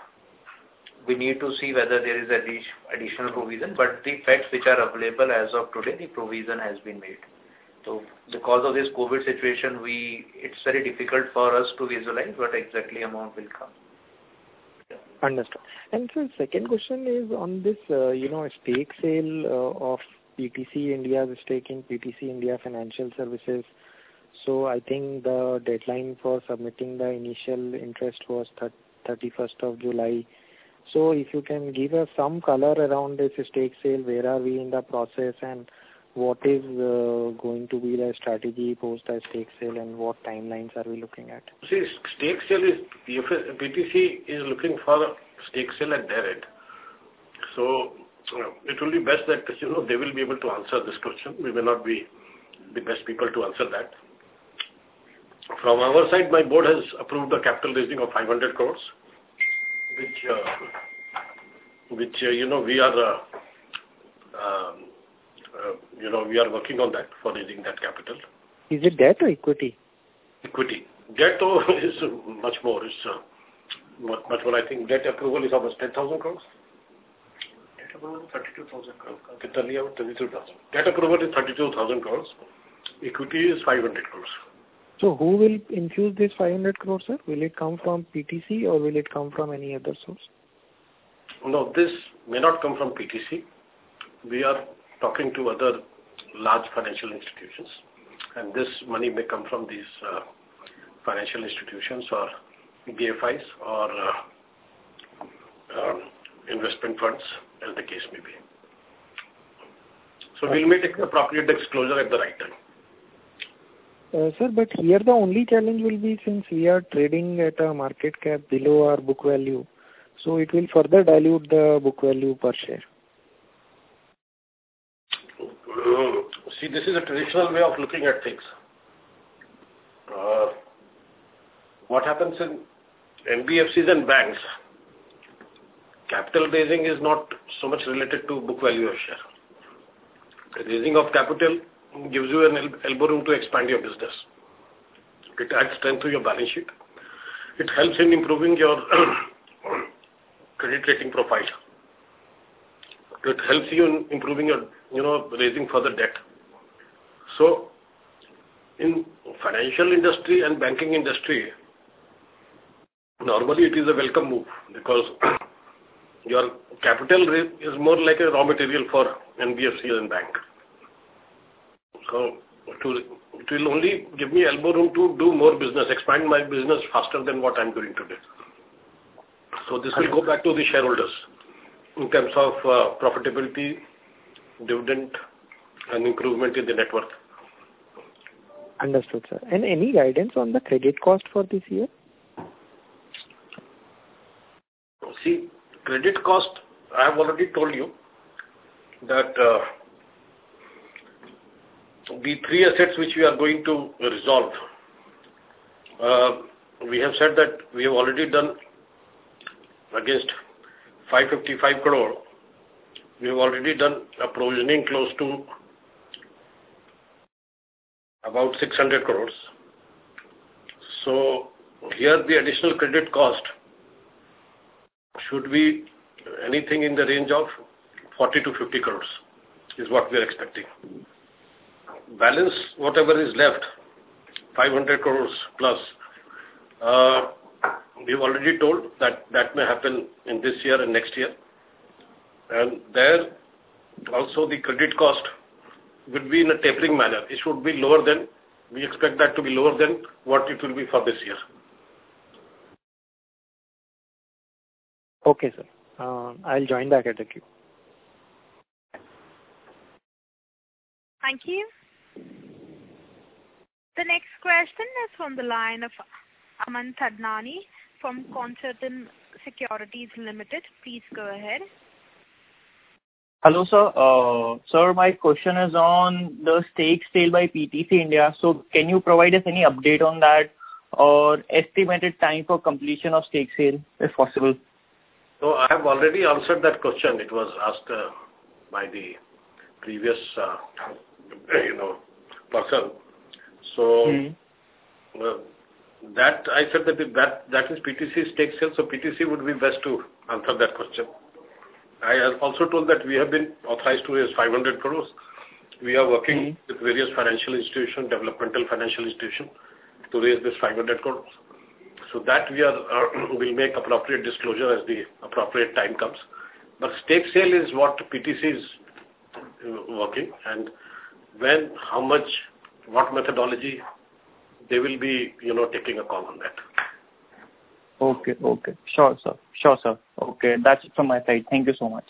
B: we need to see whether there is additional provision, but the facts which are available as of today, the provision has been made. So because of this COVID situation, we it's very difficult for us to visualize what exactly amount will come.
E: Understood. And so second question is on this, uh, you know, stake sale uh, of P T C India's stake in P T C India Financial Services. So I think the deadline for submitting the initial interest was thirty-first of July. So if you can give us some color around this stake sale, where are we in the process and what is uh, going to be the strategy post the stake sale and what timelines are we looking at?
A: See, stake sale is, P T C is looking for a stake sale at their end. So you know, it will be best that, you know, they will be able to answer this question. We may not be the best people to answer that. From our side, my board has approved a capital raising of five hundred crores. Which, uh, which uh, you know, we are, uh, uh, uh, you know, we are working on that for raising that capital.
E: Is it debt or equity?
A: Equity. Debt oh, is much more. It's uh, much, much more. I think debt approval is almost ten thousand crores. Debt approval is thirty-two thousand crores. thirty-two thousand. Debt approval is thirty-two thousand crores. Equity is five hundred crores.
E: So who will infuse this five hundred crores, sir? Will it come from P T C or will it come from any other source?
A: No, this may not come from P T C. We are talking to other large financial institutions, and this money may come from these uh, financial institutions or B F Is or uh, um, investment funds, as the case may be. So we'll make appropriate disclosure at the right time.
E: Uh, sir, but here the only challenge will be since we are trading at a market cap below our book value, so it will further dilute the book value per share.
A: Uh, see, this is a traditional way of looking at things. Uh, what happens in N B F Cs and banks, capital raising is not so much related to book value of share. Raising of capital gives you an elbow room to expand your business. It adds strength to your balance sheet. It helps in improving your credit rating profile. It helps you in improving your, you know, raising further debt. So, in financial industry and banking industry, normally it is a welcome move because your capital raise is more like a raw material for N B F C and bank. So to, it will only give me elbow room to do more business, expand my business faster than what I'm doing today. So this will go back to the shareholders in terms of uh, profitability, dividend, and improvement in the net worth.
E: Understood, sir. And any guidance on the credit cost for this year?
A: See, credit cost, I have already told you that uh, the three assets which we are going to resolve, uh, we have said that we have already done against five hundred fifty-five crore. We have already done a provisioning close to about six hundred crores. So here the additional credit cost should be anything in the range of forty to fifty crores is what we are expecting. Balance, whatever is left, five hundred crores plus, uh, we've already told that that may happen in this year and next year. And there also the credit cost will be in a tapering manner. It should be lower than, we expect that to be lower than what it will be for this year.
E: Okay, sir. Uh, I'll join back at the queue.
D: Thank you. The next question is from the line of Aman Thadnani from Concertin Securities Limited. Please go ahead.
F: Hello, sir. Uh, sir, my question is on the stake sale by P T C India. So can you provide us any update on that or estimated time for completion of stake sale, if possible?
A: So I have already answered that question. It was asked uh, by the previous, uh, you know, person. So mm-hmm. uh, that I said that that that is P T C stake sale. So P T C would be best to answer that question. I have also told that we have been authorized to raise five hundred crores. We are working mm-hmm. with various financial institutions, developmental financial institutions, to raise this five hundred crores. So that we are uh, will make appropriate disclosure as the appropriate time comes. But stake sale is what P T C is working, and when, how much, what methodology, they will be, you know, taking a call on that.
F: Okay, okay. Sure, sir. Sure, sir. Okay, that's it from my side. Thank you so much.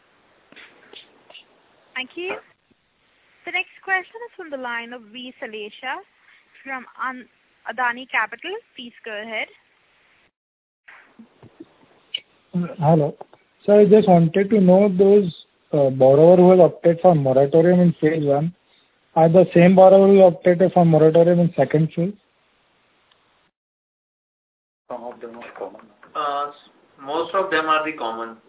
D: Thank you. The next question is from the line of V. Salesha from An- Adani Capital. Please go ahead.
G: Hello. So I just wanted to know those uh, borrowers who have opted for moratorium in phase one, are the same borrower who opted for moratorium in second phase?
C: Some of them are common.
B: Uh, most of them are the common.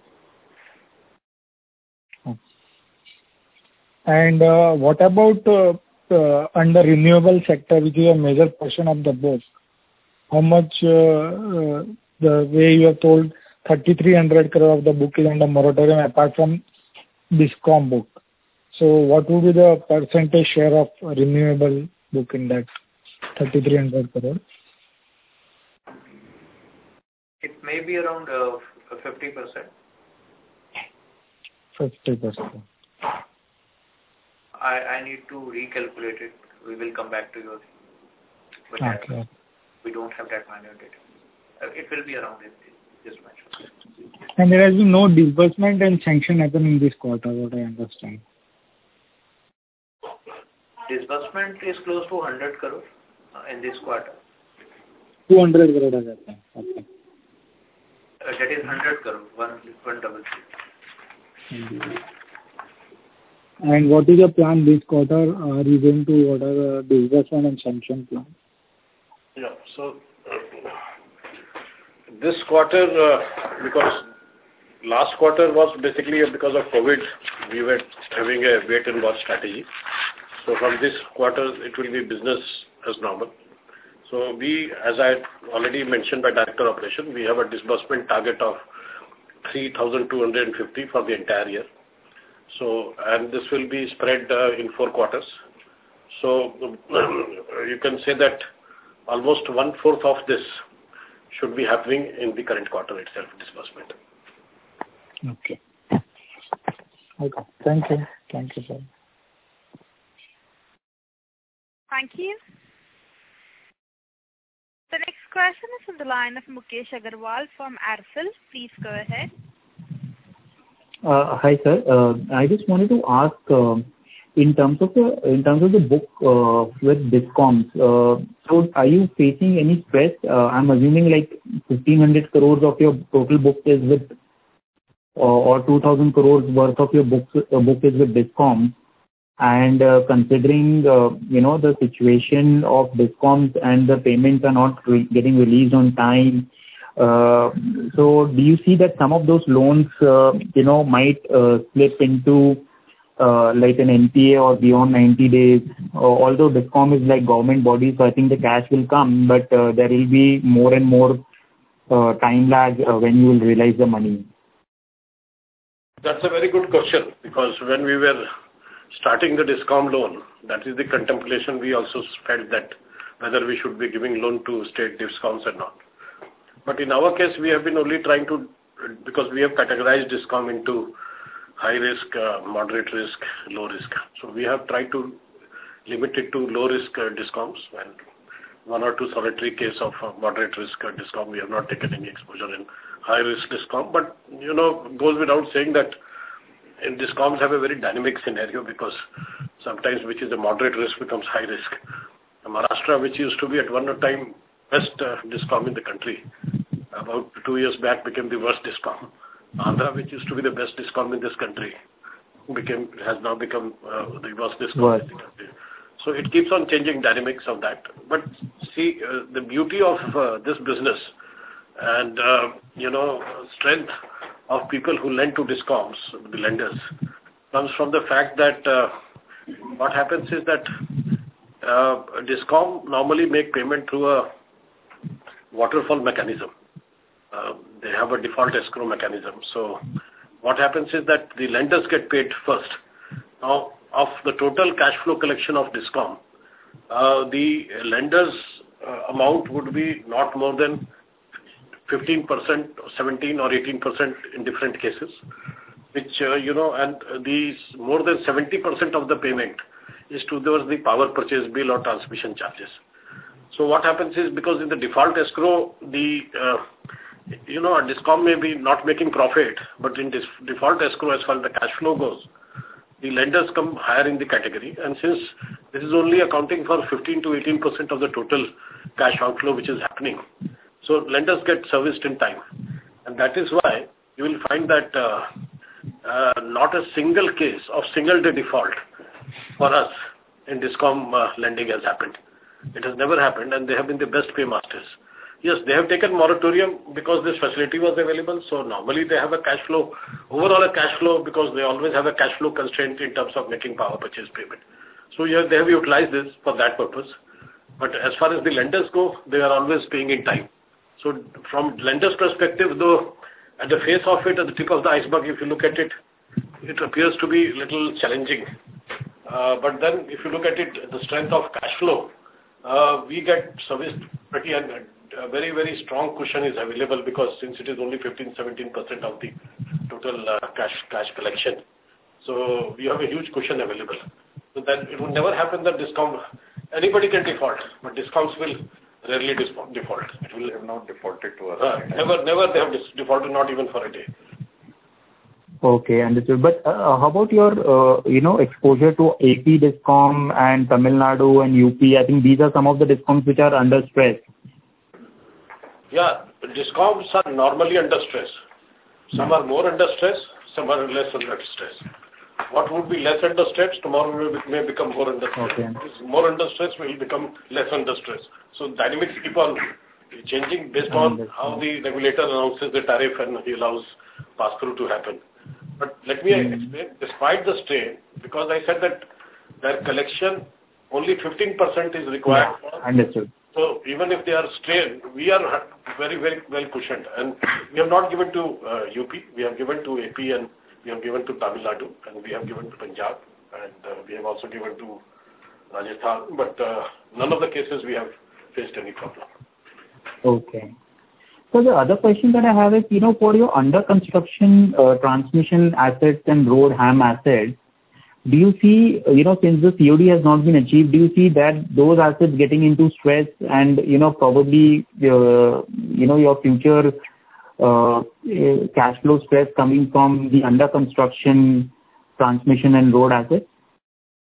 G: And uh, what about uh, uh, under renewable sector, which is a major portion of the book? How much, uh, uh, the way you have told, thirty-three hundred crore of the book is under moratorium apart from DISCOM book. So what would be the percentage share of renewable book in that thirty-three hundred crore?
B: It may be around uh, fifty percent.
G: fifty percent.
B: I, I need to recalculate it. We will come back to you. But
G: okay.
B: uh, we don't have that minor data. Uh, it will be around it, this much.
G: And there has been no disbursement and sanction happening this quarter, what I understand.
B: Disbursement is close to one hundred crore uh, in this quarter.
G: two hundred crore has happened. Okay.
B: Uh, that is one hundred crore, one, one double three.
G: Mm-hmm. And what is your plan this quarter? Are you going to, what are the disbursement and sanction plan?
A: Yeah, so uh, this quarter, uh, because last quarter was basically because of COVID, we were having a wait and watch strategy. So from this quarter, it will be business as normal. So we, as I already mentioned by Director Operation, we have a disbursement target of three thousand two hundred fifty for the entire year. So, and this will be spread uh, in four quarters. So you can say that almost one fourth of this should be happening in the current quarter itself, disbursement.
G: Okay. Okay. Thank you. Thank you, sir.
D: Thank you. The next question is from the line of Mukesh Agarwal from Arfil. Please go ahead.
H: Uh, hi, sir. Uh, I just wanted to ask, uh,
F: in terms of the in terms of the book uh, with DISCOMs, uh, so are you facing any stress? Uh, I'm assuming like fifteen hundred crores of your total book is with, uh, or two thousand crores worth of your book uh, book is with DISCOMs, and uh, considering uh, you know the situation of DISCOMs and the payments are not re- getting released on time. Uh, so do you see that some of those loans, uh, you know, might uh, slip into uh, like an N P A or beyond ninety days? Uh, although DISCOM is like government body, so I think the cash will come, but uh, there will be more and more uh, time lag uh, when you will realize the money.
A: That's a very good question, because when we were starting the DISCOM loan, that is the contemplation, we also felt that whether we should be giving loan to state DISCOMs or not. But in our case, we have been only trying to, because we have categorized DISCOM into high risk, uh, moderate risk, low risk. So we have tried to limit it to low risk uh, DISCOMs, and one or two solitary case of uh, moderate risk uh, DISCOM. We have not taken any exposure in high risk DISCOM. But, you know, goes without saying that in DISCOMs have a very dynamic scenario, because sometimes which is a moderate risk becomes high risk. Maharashtra, which used to be at one time best uh, DISCOM in the country, about two years back became the worst DISCOM. Andhra, which used to be the best DISCOM in this country, became has now become uh, the worst DISCOM right. in the country. So it keeps on changing dynamics of that. But see, uh, the beauty of uh, this business and uh, you know strength of people who lend to DISCOMs, the lenders, comes from the fact that uh, what happens is that uh, DISCOM normally make payment through a waterfall mechanism. Uh, they have a default escrow mechanism. So what happens is that the lenders get paid first. Now, of the total cash flow collection of DISCOM, uh, the lenders' uh, amount would be not more than fifteen percent, seventeen or eighteen percent in different cases, which, uh, you know, and these more than seventy percent of the payment is towards the power purchase bill or transmission charges. So what happens is, because in the default escrow, the, uh, you know, a DISCOM may be not making profit, but in this default escrow, as far as the cash flow goes, the lenders come higher in the category. And since this is only accounting for fifteen to eighteen percent of the total cash outflow which is happening, so lenders get serviced in time. And that is why you will find that uh, uh, not a single case of single day default for us in DISCOM uh, lending has happened. It has never happened, and they have been the best paymasters. Yes, they have taken moratorium because this facility was available, so normally they have a cash flow, overall a cash flow, because they always have a cash flow constraint in terms of making power purchase payment. So yeah, they have utilized this for that purpose. But as far as the lenders go, they are always paying in time. So from lenders' perspective, though, at the face of it, at the tip of the iceberg, if you look at it, it appears to be a little challenging. Uh, but then if you look at it, the strength of cash flow, uh, we get serviced pretty, and a very, very strong cushion is available, because since it is only fifteen to seventeen percent of the total uh, cash cash collection. So we have a huge cushion available. So that it would never happen that DISCOM, anybody can default, but DISCOMs will rarely default. It will
C: have not defaulted to us.
A: Uh, never, never they have defaulted, not even for a day.
F: Okay, understood. But uh, how about your, uh, you know, exposure to A P DISCOM and Tamil Nadu and U P? I think these are some of the DISCOMs which are under stress.
A: Yeah, DISCOMs are normally under stress. Some are more under stress, some are less under stress. What would be less under stress, tomorrow may, may become more under stress.
F: Okay.
A: More under stress will become less under stress. So dynamics keep on changing based on how the regulator announces the tariff and he allows pass-through to happen. But let me mm. explain, despite the strain, because I said that their collection, only fifteen percent is required.
F: Yeah, for, understood.
A: So even if they are strained, we are very, very well cushioned. And we have not given to uh, U P, we have given to A P, and we have given to Tamil Nadu, and we have given to Punjab, and uh, we have also given to Rajasthan. But uh, none of the cases we have faced any problem.
F: Okay. So the other question that I have is, you know, for your under construction uh, transmission assets and road HAM assets, do you see, you know, since the C O D has not been achieved, do you see that those assets getting into stress and, you know, probably, uh, you know, your future uh, cash flow stress coming from the under construction transmission and road assets?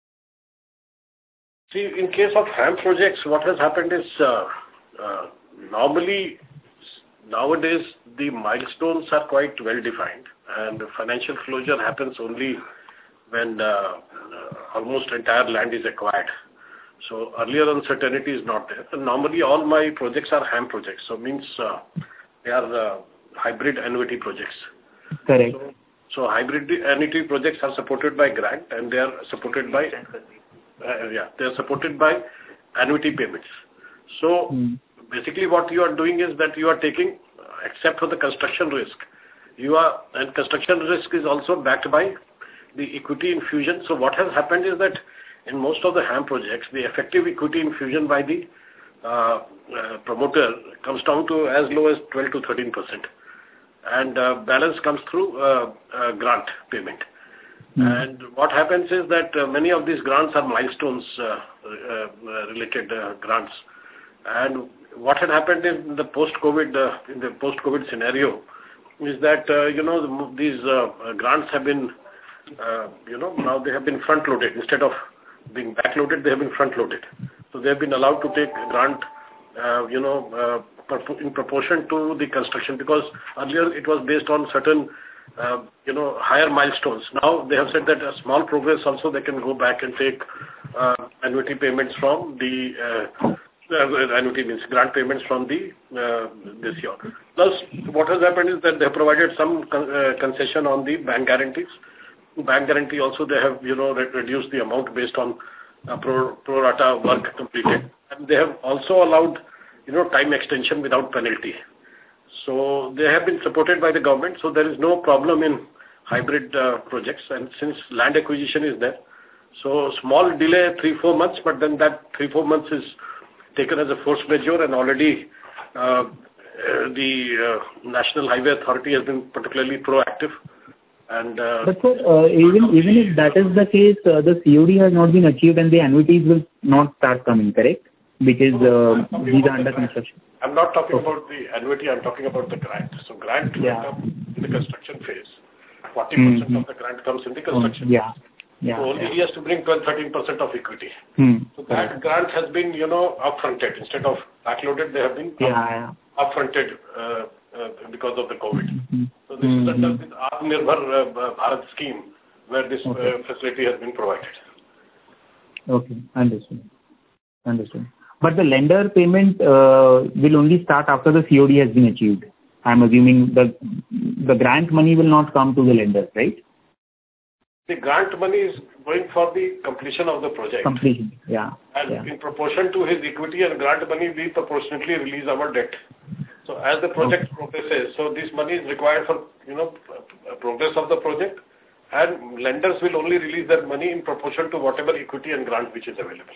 A: See, in case of HAM projects, what has happened is, uh, uh, normally, nowadays, the milestones are quite well defined, and financial closure happens only when uh, uh, almost entire land is acquired. So earlier uncertainty is not there. And normally, all my projects are HAM projects, so means uh, they are uh, hybrid annuity projects.
F: Correct.
A: So, so hybrid annuity projects are supported by grant, and they are supported by uh, yeah, they are supported by annuity payments. So hmm. basically, what you are doing is that you are taking, except for the construction risk, you are and construction risk is also backed by the equity infusion. So what has happened is that in most of the HAM projects, the effective equity infusion by the uh, uh, promoter comes down to as low as twelve to thirteen percent. And uh, balance comes through uh, uh, grant payment. Mm. And what happens is that uh, many of these grants are milestones uh, uh, related uh, grants. And what had happened in the post-COVID, uh, in the post-COVID scenario is that, uh, you know, the, these uh, grants have been, uh, you know, now they have been front-loaded. Instead of being back-loaded, they have been front-loaded. So they have been allowed to take grant, uh, you know, uh, in proportion to the construction, because earlier it was based on certain, uh, you know, higher milestones. Now they have said that a small progress also they can go back and take uh, annuity payments from the, uh, uh, annuity means grant payments from the uh, this year. Plus, what has happened is that they have provided some con uh, concession on the bank guarantees. Bank guarantee also they have, you know, re reduced the amount based on uh, pro, pro rata work completed. And they have also allowed, you know, time extension without penalty. So they have been supported by the government. So there is no problem in hybrid uh, projects. And since land acquisition is there, so small delay, three, four months, but then that three, four months is taken as a force majeure, and already uh, uh, the uh, National Highway Authority has been particularly proactive. And, uh,
F: but sir, uh, even even if that is the case, uh, the C O D has not been achieved and the annuities will not start coming, correct? Because uh, these are under construction.
A: I'm not talking okay. about the annuity, I'm talking about the grant. So grant will
F: yeah.
A: come in the construction phase. forty percent mm-hmm. of the grant comes in the construction
F: oh, yeah.
A: phase.
F: Yeah.
A: So only
F: yeah.
A: he has to bring twelve to thirteen percent of equity.
F: Mm.
A: So that right. grant has been, you know, upfronted. Instead of backloaded, they have been
F: yeah, yeah.
A: upfronted uh, uh, because of the COVID.
F: Mm-hmm.
A: So this mm-hmm. is under the Atmanirbhar uh, Bharat scheme where this okay. uh, facility has been provided.
F: Okay, understood. Understood. But the lender payment uh, will only start after the C O D has been achieved. I'm assuming the the grant money will not come to the lender, right?
A: The grant money is going for the completion of the project.
F: Completion, yeah.
A: And
F: yeah.
A: in proportion to his equity and grant money, we proportionately release our debt. So as the project okay. progresses, so this money is required for, you know, progress of the project, and lenders will only release their money in proportion to whatever equity and grant which is available.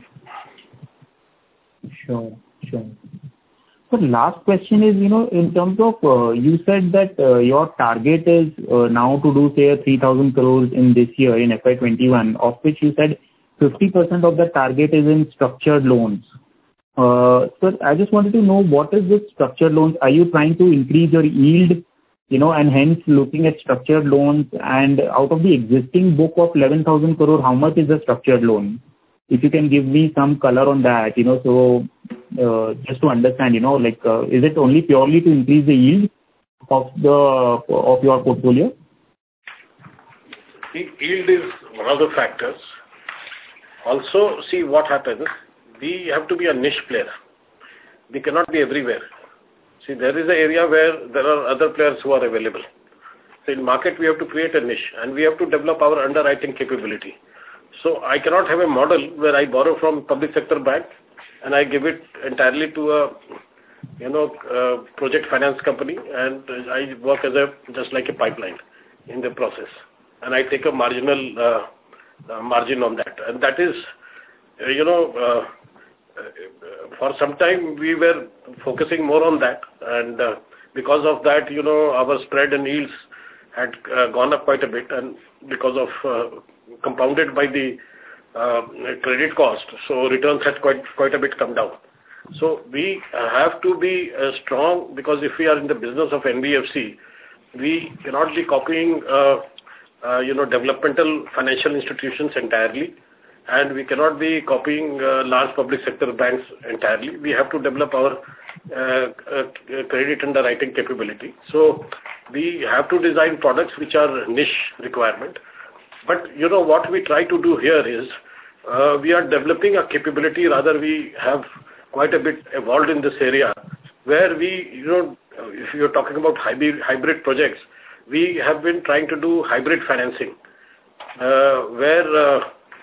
F: Sure, sure. So last question is, you know, in terms of, uh, you said that uh, your target is uh, now to do, say, three thousand crores in this year, in F Y twenty-one, of which you said fifty percent of the target is in structured loans. Uh, so I just wanted to know, what is this structured loans? Are you trying to increase your yield, you know, and hence looking at structured loans? And out of the existing book of eleven thousand crore, how much is the structured loan? If you can give me some color on that, you know, so uh, just to understand, you know, like, uh, is it only purely to increase the yield of the of your portfolio?
A: The yield is one of the factors. Also, see what happens. We have to be a niche player. We cannot be everywhere. See, there is an area where there are other players who are available. So in market, we have to create a niche, and we have to develop our underwriting capability. So I cannot have a model where I borrow from public sector bank and I give it entirely to a, you know, uh, project finance company, and I work as a just like a pipeline in the process, and I take a marginal uh, uh, margin on that, and that is, uh, you know, uh, uh, for some time we were focusing more on that, and uh, because of that, you know, our spread and yields had uh, gone up quite a bit, and because of uh, compounded by the uh, credit cost, so returns had quite quite a bit come down. So we have to be uh, strong, because if we are in the business of N B F C, we cannot be copying uh, uh, you know, developmental financial institutions entirely. and we cannot be copying uh, large public sector banks entirely. We have to develop our uh, uh, credit underwriting capability. So we have to design products which are niche requirement. But you know what we try to do here is uh, we are developing a capability, rather we have quite a bit evolved in this area, where we, you know, if you're talking about hybrid, hybrid projects, we have been trying to do hybrid financing, uh, where uh,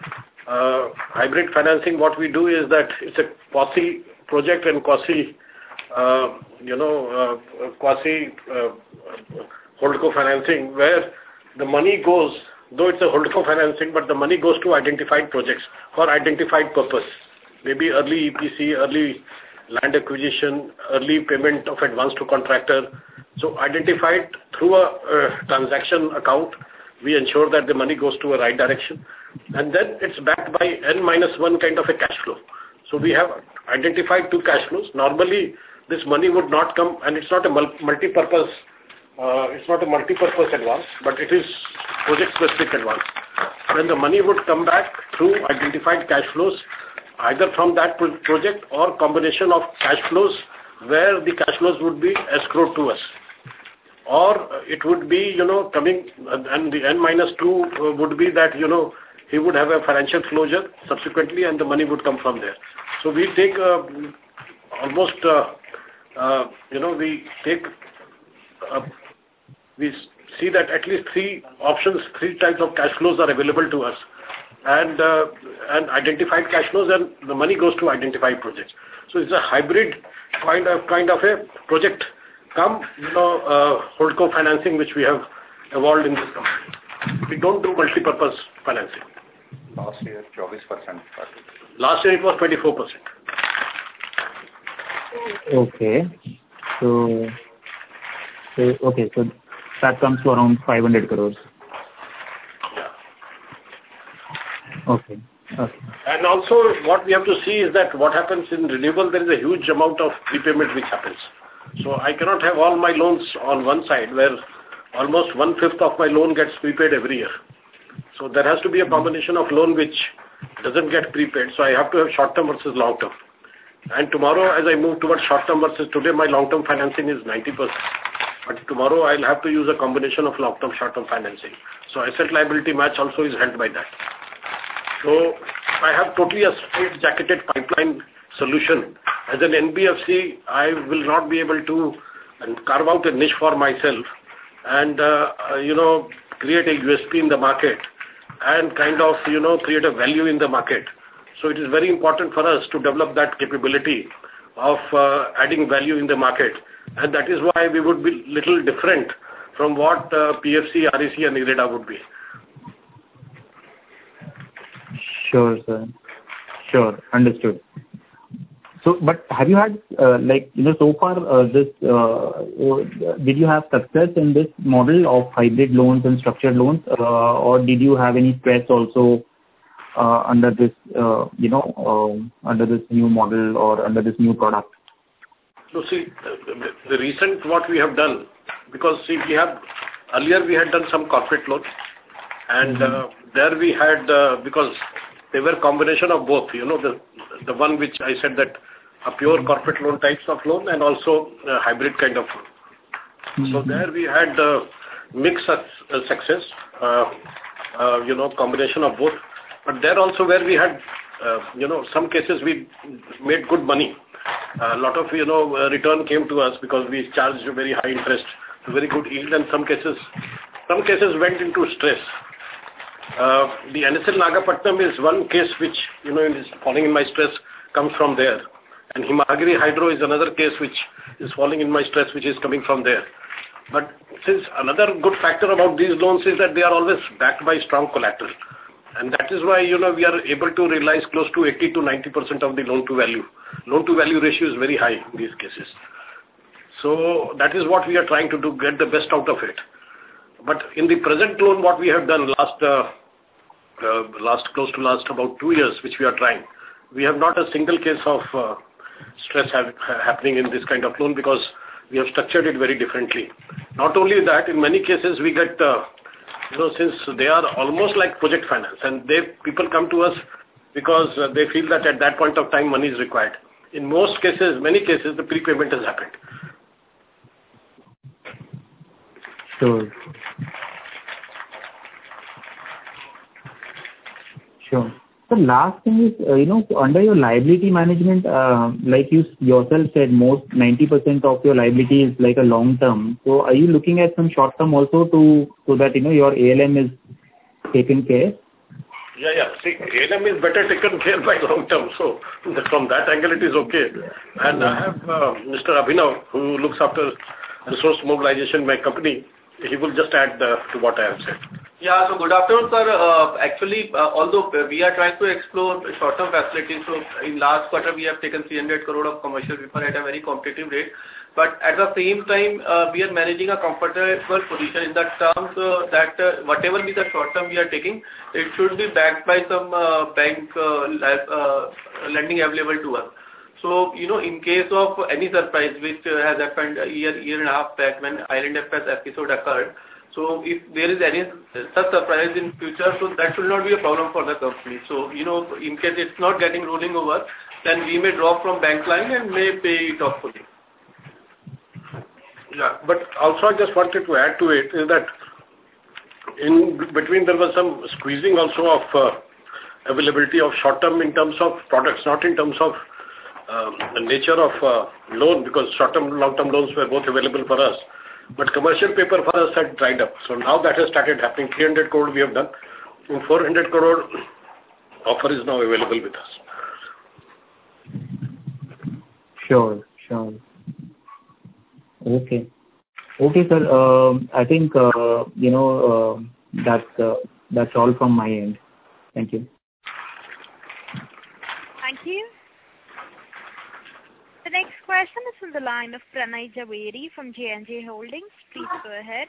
A: uh, hybrid financing, what we do is that it's a quasi project and quasi, uh, you know, uh, quasi uh, holdco financing, where the money goes, though it's a holdco financing, but the money goes to identified projects for identified purpose. Maybe early E P C, early land acquisition, early payment of advance to contractor. So identified through a uh, transaction account, we ensure that the money goes to a right direction. And then it's backed by N minus one kind of a cash flow. So we have identified two cash flows. Normally, this money would not come, and it's not a multi-purpose, uh, it's not a multi-purpose advance, but it is project-specific advance. Then the money would come back through identified cash flows, either from that pro project or combination of cash flows where the cash flows would be escrowed to us. Or it would be, you know, coming, and the N minus two would be that, you know, he would have a financial closure subsequently and the money would come from there. So we take uh, almost, uh, uh, you know, we take, uh, we see that at least three options, three types of cash flows are available to us. And uh, and identified cash flows, and the money goes to identified projects. So it's a hybrid kind of kind of a project come, you know, uh, holdco financing which we have evolved in this company. We don't do multi-purpose financing.
C: Last year, twenty-four percent.
A: Last year it was twenty-four percent.
F: Okay. So, so okay, so that comes to around five hundred crores. Okay. Okay.
A: And also what we have to see is that what happens in renewable, there is a huge amount of prepayment which happens. So I cannot have all my loans on one side where almost one-fifth of my loan gets prepaid every year. So there has to be a combination of loan which doesn't get prepaid. So I have to have short-term versus long-term. And tomorrow as I move towards short-term versus today, my long-term financing is ninety percent. But tomorrow I'll have to use a combination of long-term, short-term financing. So asset liability match also is held by that. So I have totally a straight-jacketed pipeline solution. As an N B F C, I will not be able to carve out a niche for myself and, uh, you know, create a U S P in the market and kind of, you know, create a value in the market. So it is very important for us to develop that capability of uh, adding value in the market. And that is why we would be little different from what uh, P F C, R E C and IREDA would be.
F: Sure, sir. Sure. Understood. So, but have you had, uh, like, you know, so far, uh, this, uh, did you have success in this model of hybrid loans and structured loans, uh, or did you have any stress also uh, under this, uh, you know, uh, under this new model or under this new product?
A: So, see, the, the recent what we have done, because, see, we have, earlier we had done some corporate loans, and mm-hmm. uh, there we had, uh, because they were a combination of both, you know, the the one which I said that a pure corporate loan types of loan and also a hybrid kind of loan. Mm-hmm. So there we had uh, mixed uh, success, uh, uh, you know, combination of both. But there also where we had, uh, you know, some cases we made good money. A lot of, you know, uh, return came to us because we charged a very high interest, very good yield, and some cases, some cases went into stress. Uh, the N S L Nagapattinam is one case which, you know, is falling in my stress, comes from there. And Himagiri Hydro is another case which is falling in my stress, which is coming from there. But since another good factor about these loans is that they are always backed by strong collateral. And that is why, you know, we are able to realize close to eighty to ninety percent of the loan to value. Loan to value ratio is very high in these cases. So that is what we are trying to do, get the best out of it. But in the present loan, what we have done last, uh, uh, last close to last about two years, which we are trying, we have not a single case of uh, stress ha happening in this kind of loan because we have structured it very differently. Not only that, in many cases we get, uh, you know, since they are almost like project finance, and they people come to us because uh, they feel that at that point of time money is required. In most cases, many cases, the prepayment has happened.
H: Sure. Sure. The last thing is, uh, you know, under your liability management, uh, like you yourself said, most ninety percent of your liability is like a long term. So are you looking at some short term also to, so that, you know, your A L M is taken care?
A: Yeah, yeah. See, A L M is better taken care by long term. So from that angle, it is okay. And I have uh, Mister Abhinav, who looks after resource mobilization in my company. He will just add uh, to what I have said.
B: Yeah, so good afternoon, sir. Uh, actually, uh, although we are trying to explore short-term facilities, so in last quarter we have taken three hundred crore of commercial paper at a very competitive rate. But at the same time, uh, we are managing a comfortable position in that terms uh, that uh, whatever be the short-term we are taking, it should be backed by some uh, bank uh, uh, lending available to us. So, you know, in case of any surprise which uh, has happened a year, year and a half back when Island Express episode occurred, so if there is any such surprise in future, so that should not be a problem for the company. So, you know, in case it's not getting rolling over, then we may draw from bank line and may pay it off fully.
A: Yeah, but also I just wanted to add to it is that in between there was some squeezing also of uh, availability of short term in terms of products, not in terms of uh, the nature of uh, loan, because short term, long term loans were both available for us. But commercial paper for us had dried up. So now that has started happening. three hundred crore we have done. And four hundred crore offer is now available with us.
H: Sure, sure. Okay. Okay, sir. Um, I think, uh, you know, uh, that's, uh, that's all from my end. Thank you.
D: Thank you. The next question is from the line of Pranay Javeri from J and J Holdings. Please go ahead.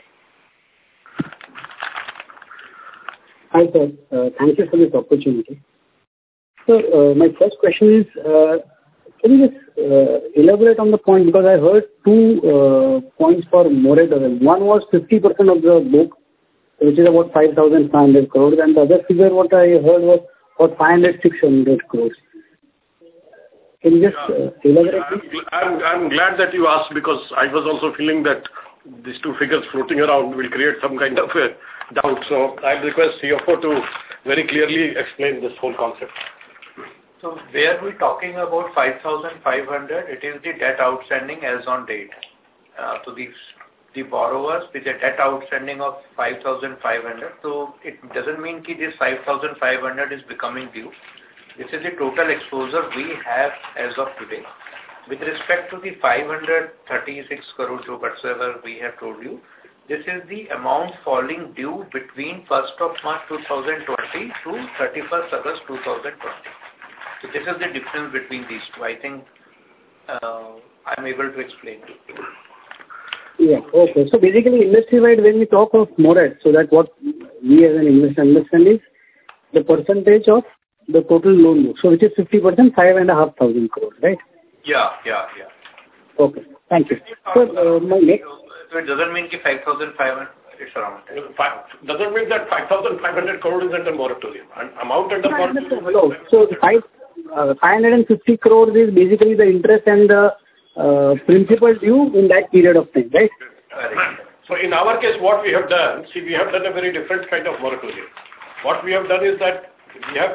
I: Hi, sir. Uh, thank you for this opportunity. So, uh, my first question is, uh, can you just uh, elaborate on the point, because I heard two uh, points for moratorium. One was fifty percent of the book, which is about five thousand five hundred crores, and the other figure what I heard was about five hundred, six hundred crores. Can you just uh, elaborate?
A: I'm, I'm glad that you asked, because I was also feeling that these two figures floating around will create some kind of a doubt. So I'll request C F O to very clearly explain this whole concept.
B: So where we're talking about five thousand five hundred, it is the debt outstanding as on date. Uh, to the, the borrowers with a debt outstanding of five thousand five hundred. So it doesn't mean that this five thousand five hundred is becoming due. This is the total exposure we have as of today. With respect to the five hundred thirty-six crore whatsoever we have told you, this is the amount falling due between first of March two thousand twenty to thirty-first August two thousand twenty. So this is the difference between these two. I think uh, I'm able to explain.
I: Yeah, okay. So basically industry-wide when we talk of morat, so that what we as an investor understand is the percentage of the total loan book. So which is fifty percent, five and a half thousand crores, right?
B: Yeah, yeah, yeah.
I: Okay, thank you. So uh, my next...
B: So it doesn't mean that five thousand five hundred, it's around that.
A: Five, doesn't mean that five thousand five hundred crore is under moratorium. An amount under moratorium.
I: Hello. So the five, uh, five hundred fifty crores is basically the interest and the uh, principal due in that period of time, right?
A: So in our case, what we have done, see, we have done a very different kind of moratorium. What we have done is that we have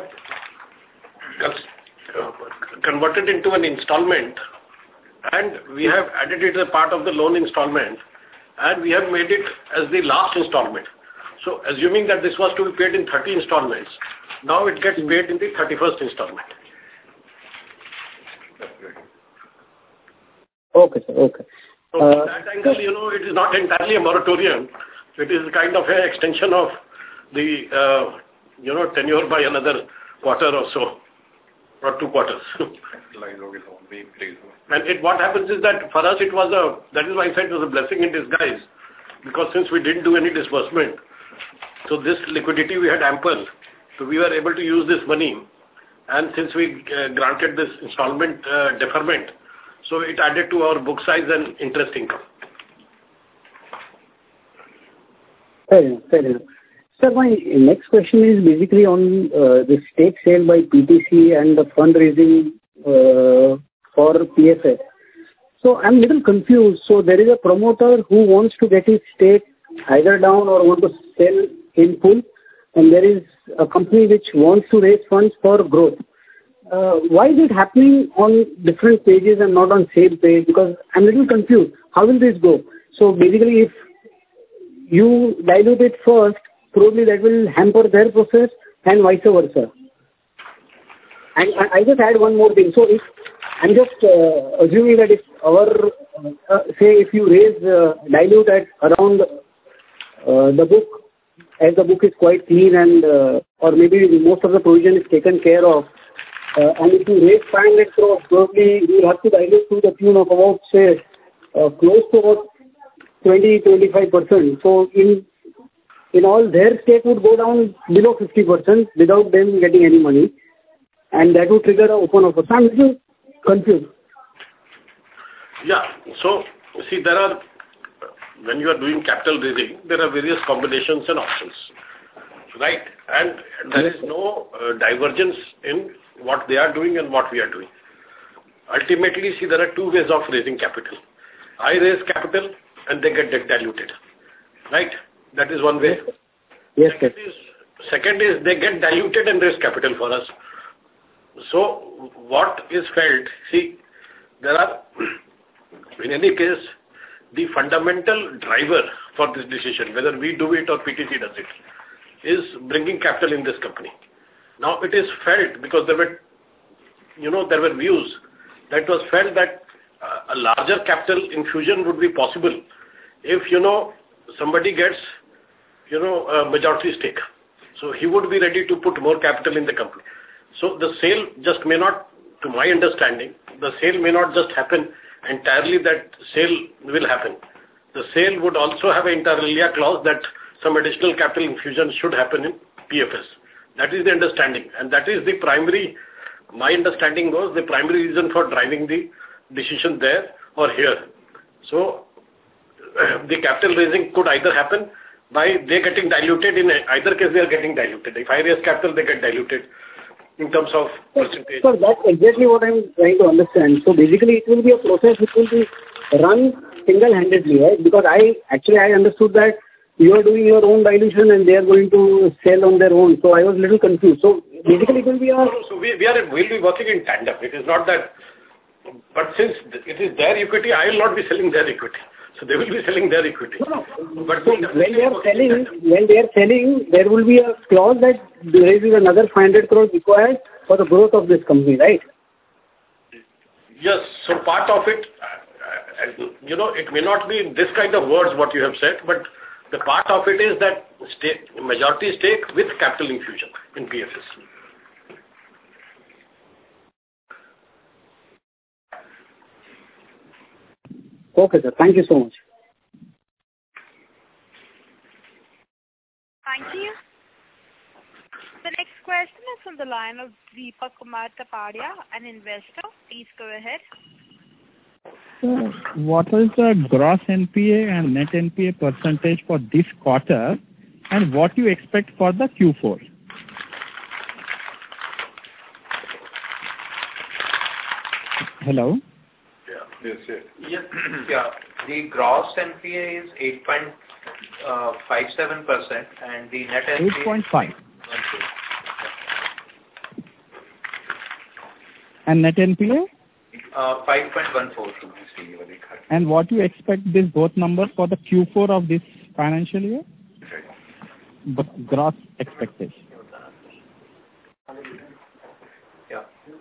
A: converted into an installment, and we have added it as a part of the loan installment, and we have made it as the last installment. So assuming that this was to be paid in thirty installments, now it gets paid in the thirty-first installment.
I: Okay, sir. Okay.
A: So
I: uh,
A: from that angle, you know, it is not entirely a moratorium. It is kind of an extension of the, uh, you know, tenure by another quarter or so, or two quarters. And it, what happens is that for us it was a, that is why I said it was a blessing in disguise, because since we didn't do any disbursement, so this liquidity we had ample, so we were able to use this money, and since we uh, granted this installment uh, deferment, so it added to our book size and interest income.
I: Fair enough, fair enough. Sir, my next question is basically on uh, the stake sale by P T C and the fundraising uh, for P F S. So I'm a little confused. So there is a promoter who wants to get his stake either down or want to sell in full, and there is a company which wants to raise funds for growth. Uh, why is it happening on different pages and not on same page? Because I'm a little confused. How will this go? So basically, if you dilute it first, probably that will hamper their process and vice versa. And I, I just add one more thing. So if I'm just uh, assuming that if our, uh, say if you raise uh, dilute at around uh, the book, as the book is quite clean and uh, or maybe most of the provision is taken care of, uh, and if you raise five hundred crores, probably you will have to dilute to the tune of about, say, uh, close to about twenty to twenty-five percent. So in in all, their stake would go down below fifty percent without them getting any money, and that would trigger an open offer. So I'm a little confused.
A: Yeah. So, see, there are, when you are doing capital raising, there are various combinations and options, right? And there is no uh, divergence in what they are doing and what we are doing. Ultimately, see, there are two ways of raising capital. I raise capital and they get diluted, right? That is one way.
I: Yes,
A: second, is, second is they get diluted and raise capital for us. So what is felt, see, there are, in any case, the fundamental driver for this decision, whether we do it or P T C does it, is bringing capital in this company. Now it is felt, because there were, you know, there were views that it was felt that uh, a larger capital infusion would be possible if, you know, somebody gets, you know, a majority stake. So he would be ready to put more capital in the company. So the sale just may not, to my understanding, the sale may not just happen entirely that sale will happen. The sale would also have an inter alia clause that some additional capital infusion should happen in P F S. That is the understanding. And that is the primary, my understanding was the primary reason for driving the decision there or here. So the capital raising could either happen by they getting diluted. In either case, they are getting diluted. If I raise capital, they get diluted in terms of percentage.
I: So that's exactly what I'm trying to understand. So basically, it will be a process which will be run single-handedly, right? Because I actually I understood that you are doing your own dilution and they are going to sell on their own. So I was a little confused. So basically, it will be a.
A: So we we are we'll be working in tandem. It is not that, but since it is their equity, I will not be selling their equity. So they will be selling their equity.
I: No, no. But so when they are selling, when they are selling, there will be a clause that there is another five hundred crores required for the growth of this company, right?
A: Yes. So part of it, uh, you know, it may not be this kind of words what you have said, but the part of it is that stake, majority stake with capital infusion in P F S.
I: Okay, sir. Thank you so much.
D: Thank you. The next question is from the line of Deepak Kumar Tapadia, an investor. Please go ahead.
J: So what is the gross N P A and net N P A percentage for this quarter, and what you expect for the Q four? Hello?
B: Yes, yes. Yes, yeah. The gross N P A is eight point five seven percent and the net N P A
J: eight point five. And net N P A?
B: Uh, five point one four.
J: And what you expect these both numbers for the Q four of this financial year? But gross expectation.
B: Yeah.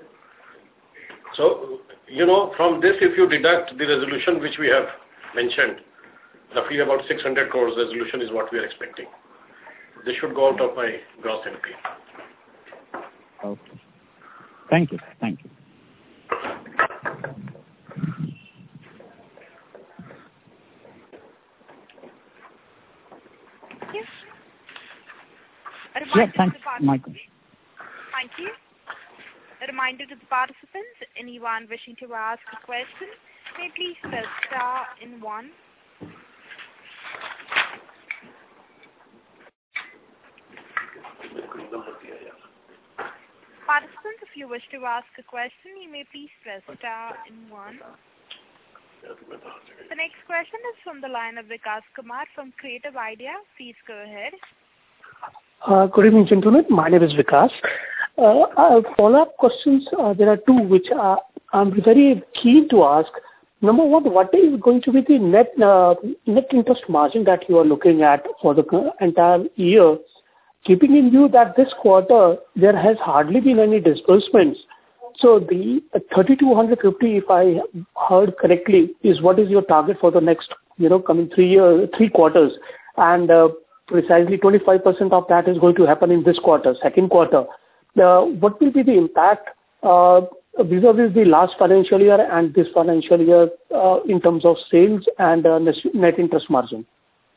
A: So, you know, from this, if you deduct the resolution which we have mentioned, roughly about six hundred crores resolution is what we are expecting. This should go out of my gross N P A.
J: Okay. Thank you. Thank you.
D: Yes. A
J: Yeah,
D: reminder
J: thanks.
D: to the part-
J: My question.
D: Thank you. A reminder to the participants, anyone wishing to ask a question, may please press star in one. Participants, if you wish to ask a question, you may please press star and one. The next question is from the line of Vikas Kumar from Creative Idea. Please go ahead.
K: Uh, good evening, gentlemen. My name is Vikas. Uh, uh, follow-up questions, uh, there are two which uh, I'm very keen to ask. Number one, what is going to be the net uh, net interest margin that you are looking at for the entire year, keeping in view that this quarter there has hardly been any disbursements. So the thirty-two fifty, if I heard correctly, is what is your target for the next, you know, coming three year, three quarters, and uh, precisely twenty-five percent of that is going to happen in this quarter, second quarter. Uh, what will be the impact uh, vis-a-vis the last financial year and this financial year uh, in terms of sales and uh, net interest margin?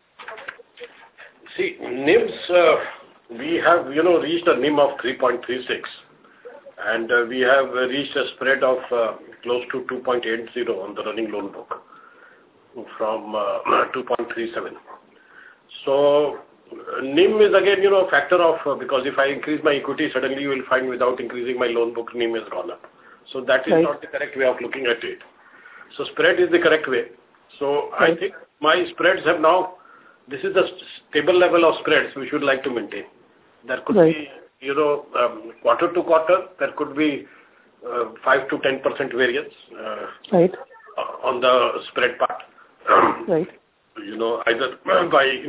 A: See, N I Ms, uh, we have, you know, reached a N I M of three point three six. And uh, we have uh, reached a spread of uh, close to two point eight zero on the running loan book from uh, two point three seven. So uh, N I M is again, you know, a factor of, uh, because if I increase my equity, suddenly you will find without increasing my loan book, N I M has gone up. So that is right. Not the correct way of looking at it. So spread is the correct way. So right. I think my spreads have now, this is the stable level of spreads we should like to maintain. There could right. be, you know, um, quarter to quarter, there could be uh, five to ten percent variance uh,
K: right.
A: on the spread part.
K: Right.
A: You know, either by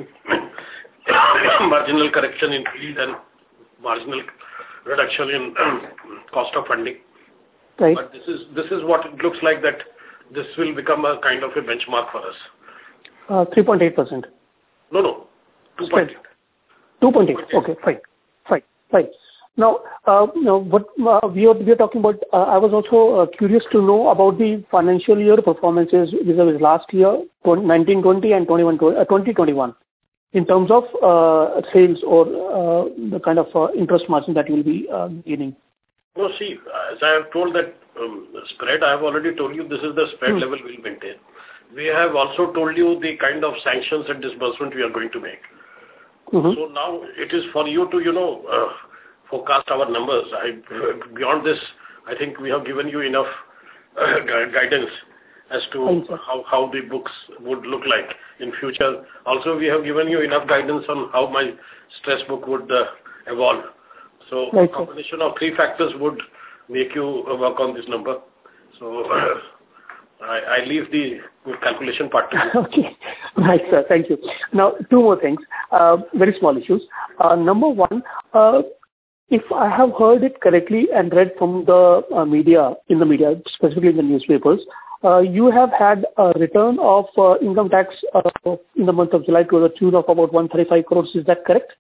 A: marginal correction in yield and marginal reduction in cost of funding.
K: Right.
A: But this is this is what it looks like, that this will become a kind of a benchmark for us.
K: Uh, three point eight percent.
A: No, no, two point eight.
K: two point eight. Okay, fine. Right. Now, uh, you know, what uh, we are we are talking about, uh, I was also uh, curious to know about the financial year performances vis-a-vis last year, nineteen twenty and twenty twenty-one, in terms of uh, sales or uh, the kind of uh, interest margin that you will be uh, gaining.
A: No, see, as I have told that um, spread, I have already told you this is the spread hmm. level we will maintain. We have also told you the kind of sanctions and disbursement we are going to make. Mm-hmm. So now it is for you to, you know, uh, forecast our numbers. I, beyond this, I think we have given you enough uh, guidance as to how, how the books would look like in future. Also, we have given you enough guidance on how my stress book would uh, evolve. So right, a combination of three factors would make you work on this number. So uh, I, I leave the calculation part to you.
K: Okay. Right, sir. Thank you. Now, two more things. Uh, very small issues. Uh, number one, uh, if I have heard it correctly and read from the uh, media, in the media, specifically in the newspapers, uh, you have had a return of uh, income tax uh, in the month of July to the tune of about one hundred thirty-five crores. Is that correct?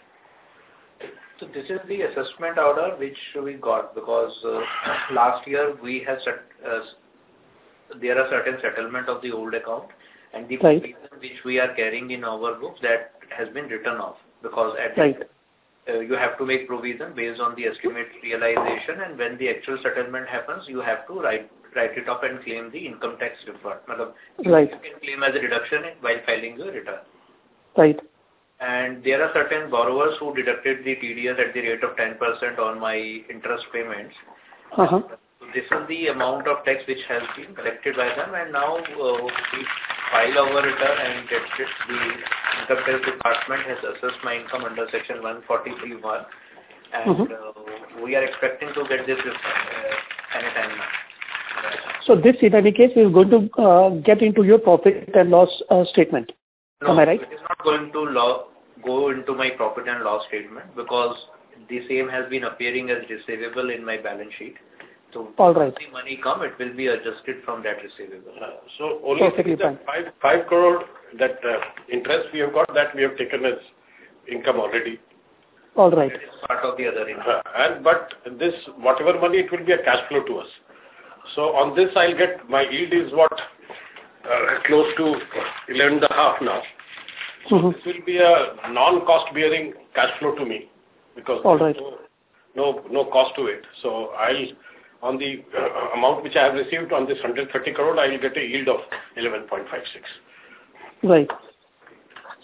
B: So this is the assessment order which we got, because uh, last year we have set, uh, there are certain settlement of the old account, and the
K: right.
B: provision which we are carrying in our books, that has been written off, because at
K: right.
B: the, uh, you have to make provision based on the estimate realization, and when the actual settlement happens, you have to write write it off and claim the income tax refund. You,
K: right.
B: you can claim as a deduction while filing your return.
K: Right.
B: And there are certain borrowers who deducted the T D S at the rate of ten percent on my interest payments.
K: Uh-huh.
B: So this is the amount of tax which has been collected by them, and now uh, we file our return, and it, it, the income tax department has assessed my income under section one forty-three one, and mm-hmm. uh, we are expecting to get this uh, anytime now.
K: So this, in any case, is going to uh, get into your profit and loss uh, statement.
B: No,
K: am I right?
B: It is not going to law, go into my profit and loss statement, because the same has been appearing as receivable in my balance sheet. So
K: all right.
B: When the money come, it will be adjusted from that receivable.
A: Uh, so only the five, five crore that uh, interest we have got, that we have taken as income already.
K: All right.
B: It is part of the other income.
A: Uh, and but this, whatever money, it will be a cash flow to us. So on this, I'll get, my yield is what, uh, close to eleven and a half now. So mm-hmm. this will be a non-cost bearing cash flow to me, because
K: all right.
A: no, no no cost to it. So I'll, on the uh, amount which I have received on this one hundred thirty crore, I will get a yield of eleven point five six.
K: Right.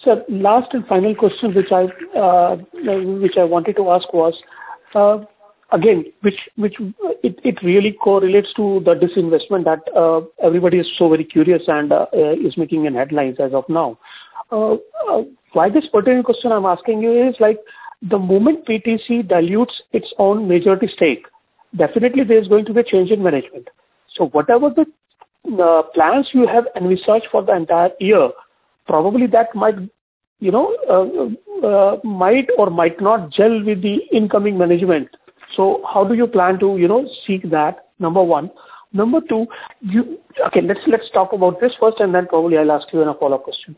K: Sir, last and final question which I uh, which I wanted to ask was, uh, again, which which it, it really correlates to the disinvestment that uh, everybody is so very curious and uh, is making in headlines as of now. Uh, uh, why this particular question I'm asking you is like, the moment P T C dilutes its own majority stake, definitely there is going to be a change in management. So whatever the uh, plans you have envisaged for the entire year, probably that might, you know, uh, uh, might or might not gel with the incoming management. So how do you plan to, you know, seek that? Number one. Number two, you, okay, let's, let's talk about this first and then probably I'll ask you a follow-up question.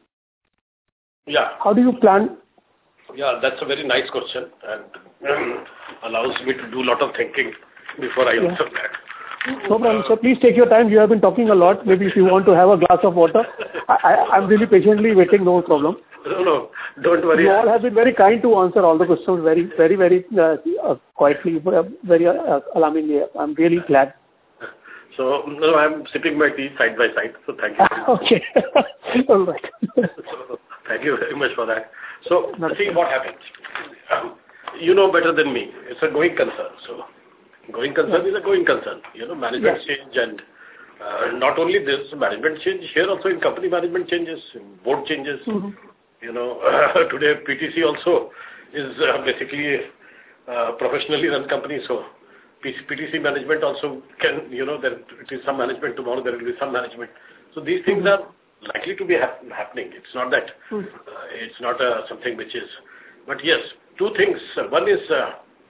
A: Yeah.
K: How do you plan?
A: Yeah, that's a very nice question and um, allows me to do a lot of thinking before I
K: Yeah.
A: answer that.
K: No problem, sir. Please take your time. You have been talking a lot. Maybe if you want to have a glass of water, I, I, I'm really patiently waiting. No problem.
A: No, no, don't worry.
K: You all have been very kind to answer all the questions very, very, very uh, uh, quietly, uh, very uh, alarmingly. I'm really glad.
A: So, no, I'm sipping my tea side by side. So, thank you.
K: Okay. All right.
A: So, thank you very much for that. So, see what happens. Um, you know better than me. It's a going concern. So, going concern is a going concern. You know, management
K: Yes.
A: change and uh, not only this, management change here also in company management changes, in board changes.
K: Mm-hmm.
A: You know, today P T C also is uh, basically a professionally run company. So, P T C management also can, you know, there it is some management, tomorrow there will be some management. So, these things
K: Mm-hmm.
A: are likely to be hap- happening. It's not that,
K: Mm-hmm.
A: uh, it's not uh, something which is, but yes, two things. One is, uh,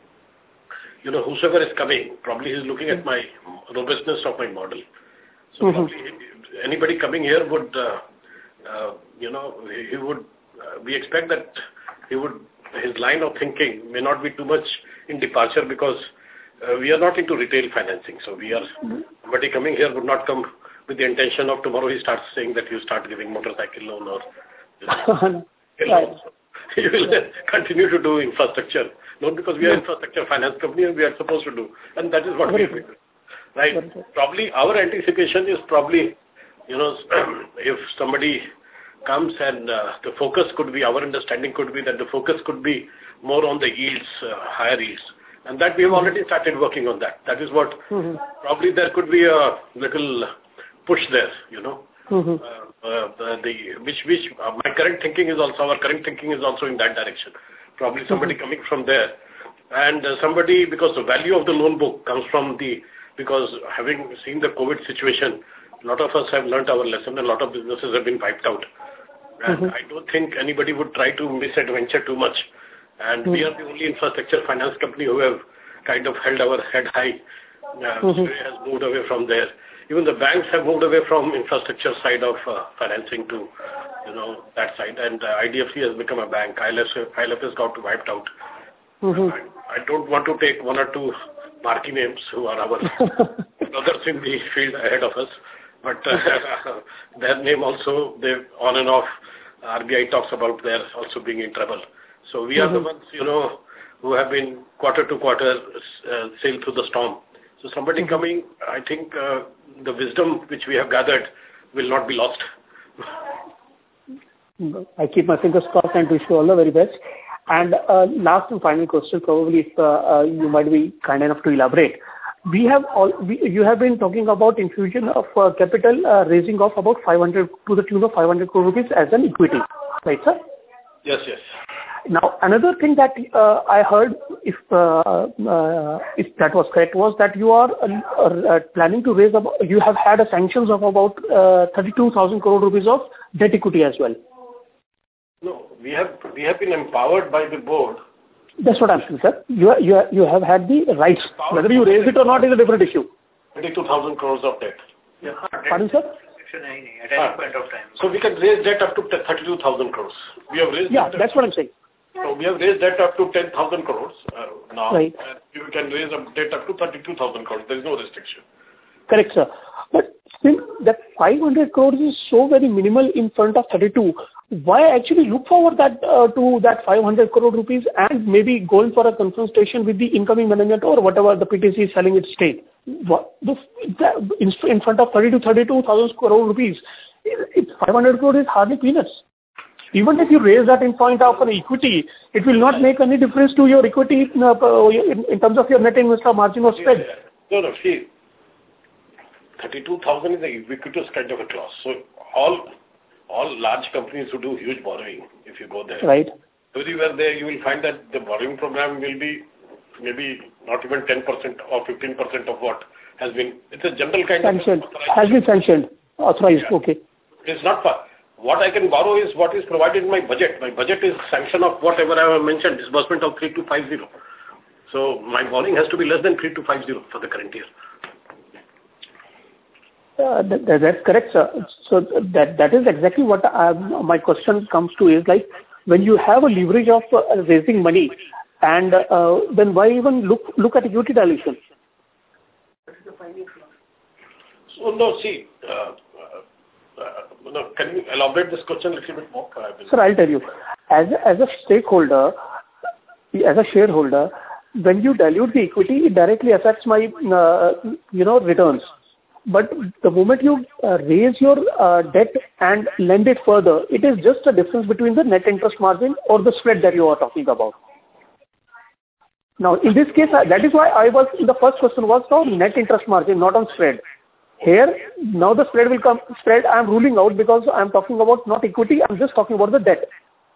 A: you know, whosoever is coming, probably is looking at my robustness of my model. So,
K: Mm-hmm.
A: probably anybody coming here would, uh, uh, you know, he, he would, uh, we expect that he would, his line of thinking may not be too much in departure because uh, we are not into retail financing. So, we are, somebody coming here would not come with the intention of tomorrow he starts saying that you start giving motorcycle loan or you know,
K: Right.
A: loan. So, you will continue to do infrastructure, not because we are infrastructure finance company and we are supposed to do, and that is what we are doing. Right?
K: Very good.
A: Probably our anticipation is probably, you know, if somebody comes and uh, the focus could be, our understanding could be that the focus could be more on the yields, uh, higher yields. And that we have already started working on that. That is what,
K: Mm-hmm.
A: probably there could be a little push there, you know.
K: Mm-hmm.
A: Uh, uh, the which which uh, my current thinking is also our current thinking is also in that direction. Probably somebody coming from there, and uh, somebody because the value of the loan book comes from the because having seen the COVID situation, a lot of us have learnt our lesson. And a lot of businesses have been wiped out, and
K: Mhm.
A: I don't think anybody would try to misadventure too much. And we are the only infrastructure finance company who have kind of held our head high. Uh,
K: Mhm.
A: Sway has moved away from there. Even the banks have moved away from infrastructure side of uh, financing to, you know, that side. And uh, I D F C has become a bank. I L F, I L F has got wiped out.
K: Mm-hmm.
A: I, I don't want to take one or two marquee names who are our brothers in the field ahead of us. But uh, their name also, they on and off, R B I talks about their also being in trouble. So we are
K: Mhm.
A: the ones, you know, who have been quarter to quarter uh, sailed through the storm. So somebody
K: Mhm.
A: coming, I think uh, the wisdom which we have gathered will not be lost.
K: I keep my fingers crossed and wish you all the very best. And uh, last and final question, probably if uh, uh, you might be kind enough to elaborate. We have all, we, you have been talking about infusion of uh, capital uh, raising of about five hundred to the tune of five hundred crore rupees as an equity, right, sir?
A: Yes, yes.
K: Now, another thing that uh, I heard, if uh, uh, if that was correct, was that you are uh, uh, planning to raise about, you have had a sanctions of about uh, thirty-two thousand crore rupees of debt equity as well.
A: No, we have we have been empowered by the board.
K: That's what I'm saying, sir. You are, you are, you have had the rights. Whether you raise it or not is a different issue.
A: twenty-two thousand crores of debt.
B: Yeah.
K: Pardon, sir?
B: Section nine A, at any point of time.
A: So we can raise debt up to thirty-two thousand crores. We have raised
K: Yeah,
A: debt
K: that's what I'm saying.
A: So we have raised debt up to ten thousand crores uh, now.
K: Right.
A: And we can raise a debt up to thirty-two thousand crores. There is no restriction.
K: Correct, sir. But since that five hundred crores is so very minimal in front of thirty-two, why actually look forward that uh, to that five hundred crore rupees and maybe going for a confrontation with the incoming management or whatever the P T C is selling its stake? What, the, the, in, in front of thirty to thirty-two thousand crore rupees, it, it, five hundred crore is hardly peanuts. even if you raise that in point of an equity, it will not make any difference to your equity uh, in, in terms of your net investor margin or spread.
A: No, no, see, thirty-two thousand is a ubiquitous kind of a clause. So all all large companies who do huge borrowing, if you go there,
K: right,
A: everywhere there you will find that the borrowing program will be maybe not even ten percent or fifteen percent of what has been. It's a general kind
K: sanctioned.
A: of
K: Has been sanctioned, authorized. Yeah. Okay.
A: It's not for what I can borrow is what is provided in my budget. My budget is sanction of whatever I have mentioned, disbursement of three two five zero. So my borrowing has to be less than three two five zero for the current year.
K: Uh, that, that's correct, sir. So that that is exactly what I, my question comes to is like, when you have a leverage of uh, raising money, and uh, then why even look look at equity dilution?
A: So no, see, uh, uh, uh, no, can you elaborate this question a little bit more?
K: Sir, I'll tell you. As a, as a stakeholder, as a shareholder, when you dilute the equity, it directly affects my uh, you know returns. But the moment you uh, raise your uh, debt and lend it further, it is just a difference between the net interest margin or the spread that you are talking about. Now, in this case, that is why I was, the first question was on net interest margin, not on spread. Here, now the spread will come, spread I am ruling out because I am talking about not equity, I am just talking about the debt.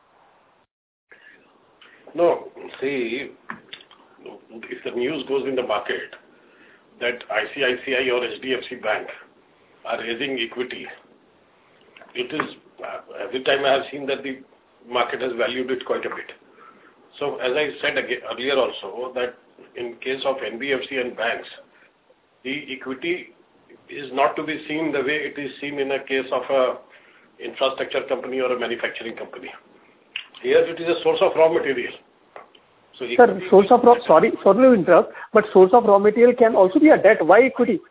A: No, see, if the news goes in the market that I C I C I or H D F C Bank are raising equity, it is, uh, every time I have seen that the market has valued it quite a bit. So as I said again, earlier also, that in case of N B F C and banks, the equity is not to be seen the way it is seen in a case of a infrastructure company or a manufacturing company. Here it is a source of raw material. So
K: Sir, source of raw, sorry, sorry to interrupt, but source of raw material can also be a debt. Why equity?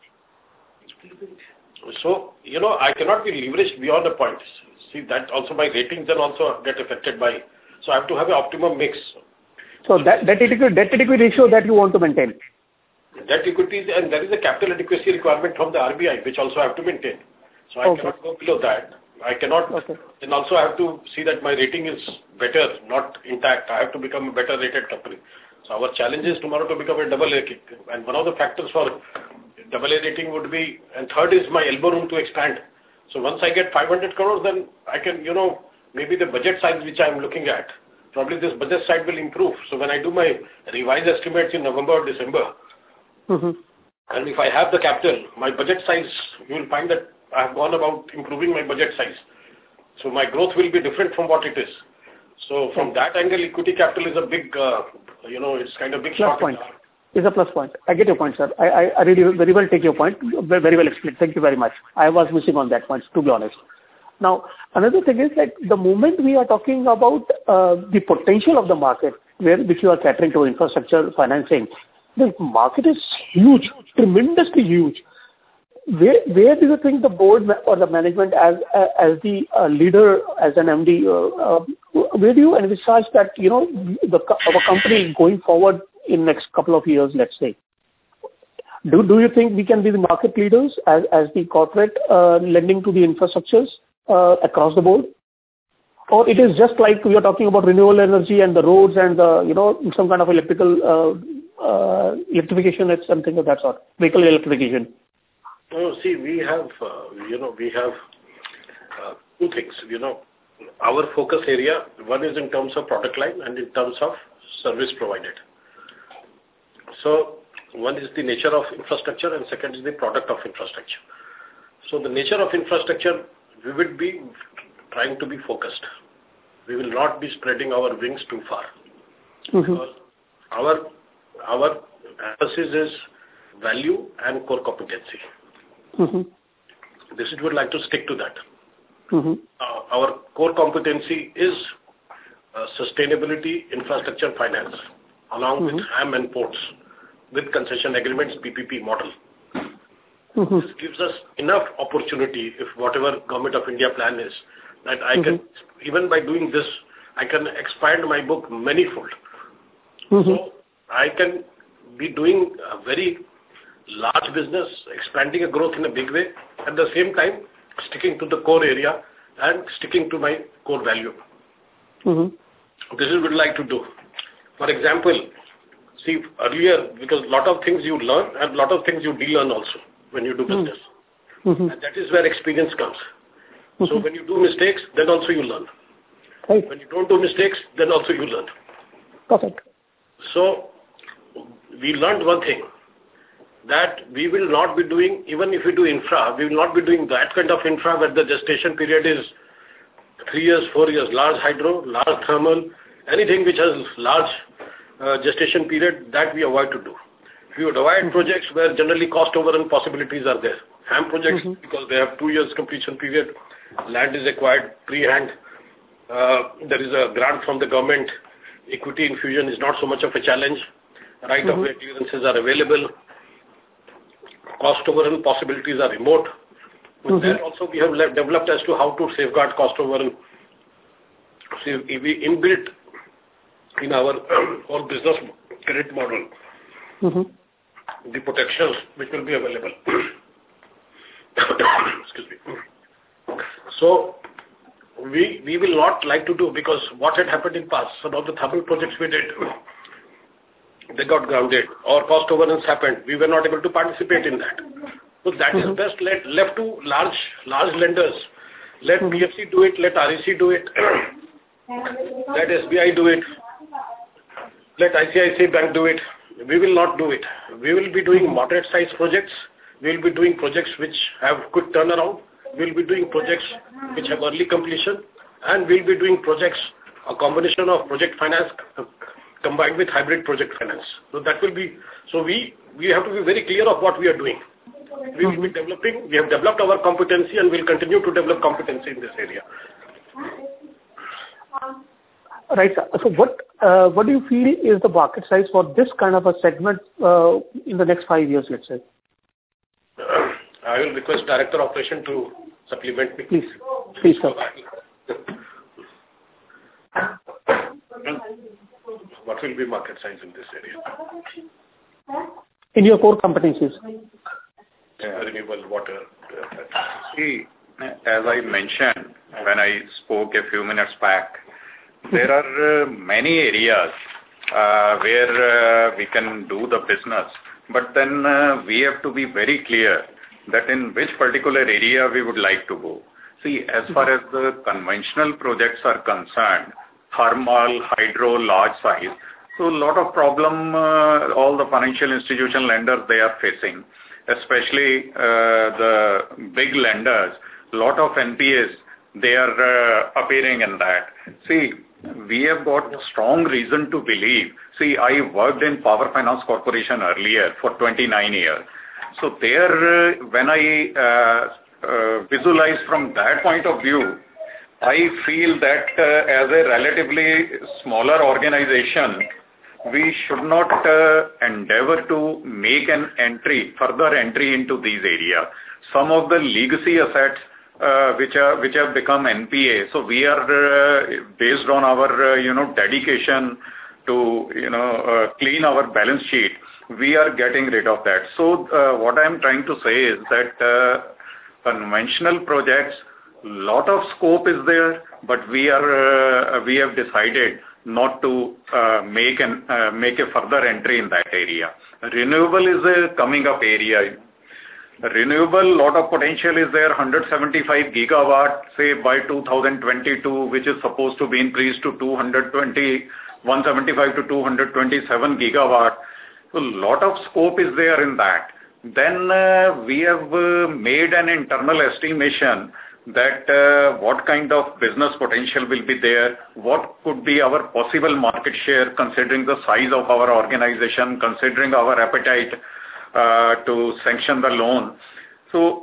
A: So, you know, I cannot be leveraged beyond a point. See, that also my ratings then also get affected by. So I have to have an optimum mix.
K: So that debt equity, debt equity ratio that you want to maintain.
A: Debt equity, and there is a capital adequacy requirement from the R B I, which also I have to maintain. So I okay. cannot go below that. I cannot, okay. Then also I have to see that my rating is better, not intact. I have to become a better rated company. So our challenge is tomorrow to become a double A. And one of the factors for double A rating would be, and third is my elbow room to expand. So once I get five hundred crores, then I can, you know, maybe the budget size which I am looking at, probably this budget side will improve. So when I do my revised estimates in November or December,
K: mm-hmm.
A: and if I have the capital, my budget size, you will find that I have gone about improving my budget size. So my growth will be different from what it is. So from that angle, equity capital is a big, uh, you know, it's kind of big
K: plus point. It's a plus point. I get your point, sir. I, I, I really very well take your point. Very well explained. Thank you very much. I was missing on that point, to be honest. Now, another thing is like the moment we are talking about uh, the potential of the market, where which you are catering to infrastructure financing, the market is huge, tremendously huge. Where where do you think the board or the management as as the uh, leader, as an M D, uh, uh, where do you envisage that, you know, the our company going forward in next couple of years, let's say? Do do you think we can be the market leaders as as the corporate uh, lending to the infrastructures uh, across the board? Or it is just like we are talking about renewable energy and the roads and the, you know, some kind of electrical uh, uh, electrification and something of that sort, vehicle electrification?
A: Oh, see, we have, uh, you know, we have uh, two things, you know. Our focus area, one is in terms of product line and in terms of service provided. So, one is the nature of infrastructure and second is the product of infrastructure. So, the nature of infrastructure, we will be trying to be focused. We will not be spreading our wings too far.
K: Mm-hmm.
A: Because our, our emphasis is value and core competency.
K: Mm-hmm.
A: This is, we would like to stick to that.
K: Mm-hmm.
A: Uh, our core competency is uh, sustainability, infrastructure, finance, along mm-hmm. with H A M and ports, with concession agreements, P P P model.
K: Mm-hmm.
A: This gives us enough opportunity, if whatever Government of India plan is, that I mm-hmm. can, even by doing this, I can expand my book manifold.
K: Mm-hmm.
A: So I can be doing a very large business, expanding a growth in a big way, at the same time sticking to the core area and sticking to my core value.
K: Mm-hmm.
A: This is what we like to do. For example, see, earlier, because a lot of things you learn and a lot of things you de-learn also when you do business.
K: Mm-hmm.
A: And that is where experience comes.
K: Mm-hmm.
A: So when you do mistakes, then also you learn.
K: Right.
A: When you don't do mistakes, then also you learn.
K: Perfect.
A: So we learned one thing, that we will not be doing, even if we do infra, we will not be doing that kind of infra where the gestation period is three years, four years, large hydro, large thermal, anything which has large uh, gestation period, that we avoid to do. We would avoid mm-hmm. projects where generally cost overrun possibilities are there. HAM projects, mm-hmm. because they have two years completion period, land is acquired pre-hand, uh, there is a grant from the government, equity infusion is not so much of a challenge, right mm-hmm. of way clearances are available, cost overrun possibilities are remote. Mm-hmm. There also we have developed as to how to safeguard cost overrun. So we inbuilt in our whole business credit model mm-hmm. the protections which will be available. Excuse me. So we we will not like to do, because what had happened in past, some of the thermal projects we did, they got grounded or cost overruns happened. We were not able to participate in that. So that mm-hmm. is best let, left to large large lenders. Let mm-hmm. P F C do it, let R E C do it, let S B I do it, let I C I C I Bank do it. We will not do it. We will be doing moderate size projects. We will be doing projects which have good turnaround. We will be doing projects which have early completion, and we will be doing projects, a combination of project finance combined with hybrid project finance. So that will be, so we, we have to be very clear of what we are doing. We will be developing, we have developed our competency and we will continue to develop competency in this area.
K: Right, sir. So what, uh, what do you feel is the market size for this kind of a segment uh, in the next five years, let's say?
A: Uh, I will request Director Operation to supplement me.
K: Please, please, sir.
A: What will be market size in this area?
K: In your core competencies?
A: Yeah, renewable water.
C: See, as I mentioned when I spoke a few minutes back, there are uh, many areas uh, where uh, we can do the business, but then uh, we have to be very clear that in which particular area we would like to go. See, as far as the conventional projects are concerned, thermal, hydro, large size, so a lot of problem uh, all the financial institution lenders they are facing, especially uh, the big lenders, lot of N P As, they are uh, appearing in that. See, we have got strong reason to believe. See, I worked in Power Finance Corporation earlier for twenty-nine years. So there, uh, when I uh, uh, visualize from that point of view, I feel that uh, as a relatively smaller organization, we should not uh, endeavor to make an entry, further entry into these areas. Some of the legacy assets uh, which are which have become N P A, so we are uh, based on our uh, you know dedication to you know uh, clean our balance sheet, we are getting rid of that. So uh, what I am trying to say is that uh, conventional projects, lot of scope is there, but we are uh, we have decided not to uh, make an uh, make a further entry in that area. Renewable is a coming up area. Renewable, lot of potential is there, one hundred seventy-five gigawatt, say by two thousand twenty-two, which is supposed to be increased to two hundred twenty, one hundred seventy-five to two hundred twenty-seven gigawatt. So lot of scope is there in that. Then uh, we have uh, made an internal estimation that uh, what kind of business potential will be there, what could be our possible market share considering the size of our organization, considering our appetite uh, to sanction the loan. So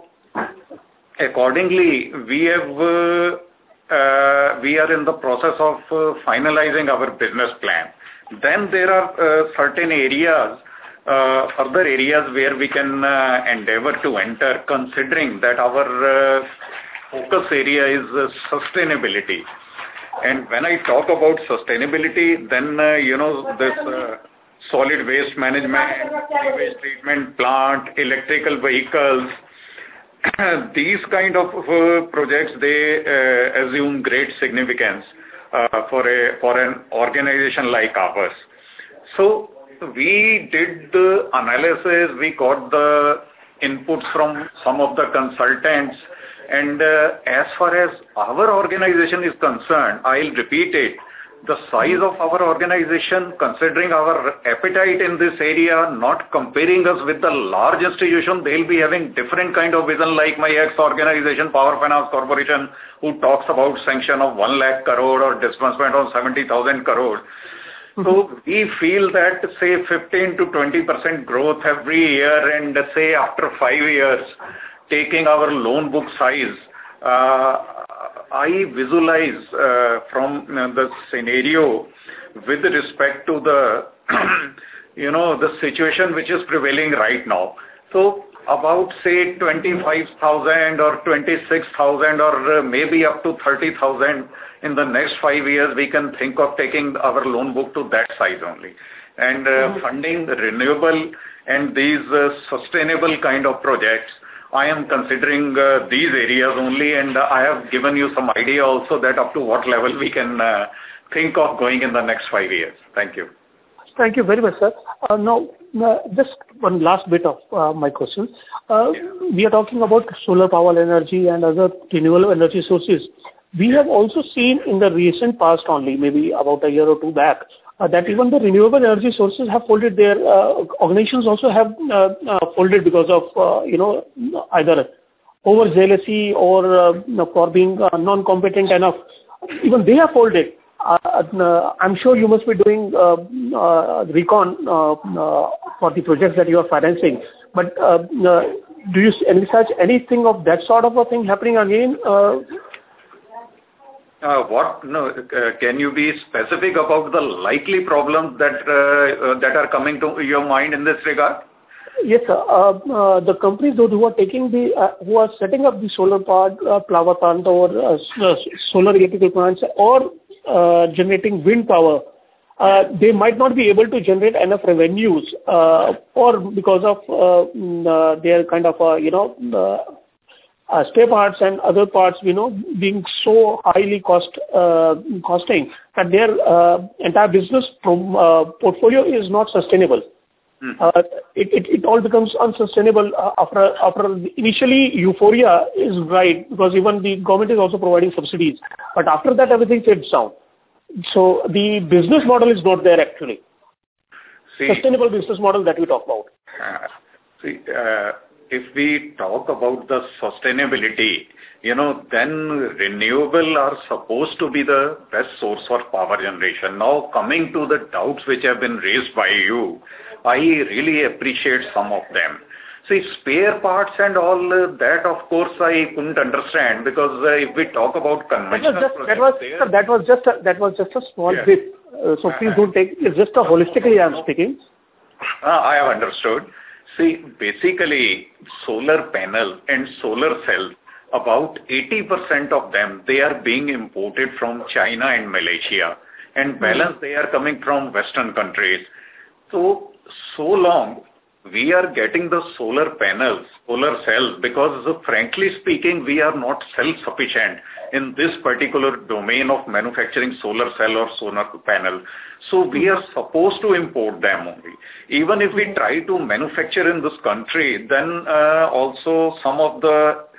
C: accordingly, we have uh, uh, we are in the process of uh, finalizing our business plan. Then there are uh, certain areas, uh, other areas where we can uh, endeavor to enter, considering that our uh, focus area is uh, sustainability. And when I talk about sustainability, then, uh, you know, this uh, solid waste management, waste treatment plant, electrical vehicles, these kind of uh, projects, they uh, assume great significance. uh, for a for an organization like ours. So we did the analysis, we got the inputs from some of the consultants, and uh, as far as our organization is concerned, I'll repeat it, the size of our organization, considering our appetite in this area, not comparing us with the large institution, they'll be having different kind of vision, like my ex-organization, Power Finance Corporation, who talks about sanction of one lakh crore or disbursement of seventy thousand crore. So we feel that, say, fifteen to twenty percent growth every year, and say after five years, taking our loan book size, uh, I visualize uh, from uh, the scenario with respect to the, you know, the situation which is prevailing right now. So about, say, twenty-five thousand or twenty-six thousand or uh, maybe up to thirty thousand in the next five years, we can think of taking our loan book to that size only. And uh, mm-hmm. funding renewable and these uh, sustainable kind of projects, I am considering uh, these areas only, and uh, I have given you some idea also that up to what level we can uh, think of going in the next five years. Thank you.
K: Thank you very much, sir. Uh, now, uh, just one last bit of uh, my question. Uh, yeah. We are talking about solar power energy and other renewable energy sources. We have also seen in the recent past only, maybe about a year or two back, uh, that even the renewable energy sources have folded. Their uh, organizations also have uh, uh, folded because of, uh, you know, either over-zealousy or uh, for being uh, non-competent enough. Even they have folded. Uh, uh, I'm sure you must be doing uh, uh, recon uh, uh, for the projects that you are financing. But uh, uh, do you envisage anything of that sort of a thing happening again? Uh,
C: Uh, what? No, uh, can you be specific about the likely problems that uh, uh, that are coming to your mind in this regard?
K: Yes, sir. Uh, uh, the companies those who are taking the uh, who are setting up the solar power uh, power plant or uh, solar electrical plants or uh, generating wind power, uh, they might not be able to generate enough revenues, uh, or because of uh, uh, their kind of uh, you know. Uh, Uh, spare parts and other parts, you know, being so highly cost uh, costing that their uh, entire business from, uh, portfolio is not sustainable. Mm. Uh, it, it it all becomes unsustainable uh, after after initially euphoria is right, because even the government is also providing subsidies, but after that everything fades down. So the business model is not there actually. See, sustainable business model that we talk about.
C: Uh, see. Uh... If we talk about the sustainability, you know, then renewable are supposed to be the best source for power generation. Now, coming to the doubts which have been raised by you, I really appreciate some of them. See, spare parts and all uh, that, of course, I couldn't understand, because uh, if we talk about conventional
K: that was just, that was, there, sir, that was just a, that was just a small yeah. bit. Uh, so please uh, don't take. It's just a holistically I am speaking.
C: Uh, I have understood. See, basically, solar panel and solar cell, about eighty percent of them, they are being imported from China and Malaysia, and balance they are coming from Western countries. So, so long we are getting the solar panels, solar cells, because uh, frankly speaking, we are not self-sufficient in this particular domain of manufacturing solar cell or solar panel. So we are supposed to import them only. Even if we try to manufacture in this country, then uh, also some of the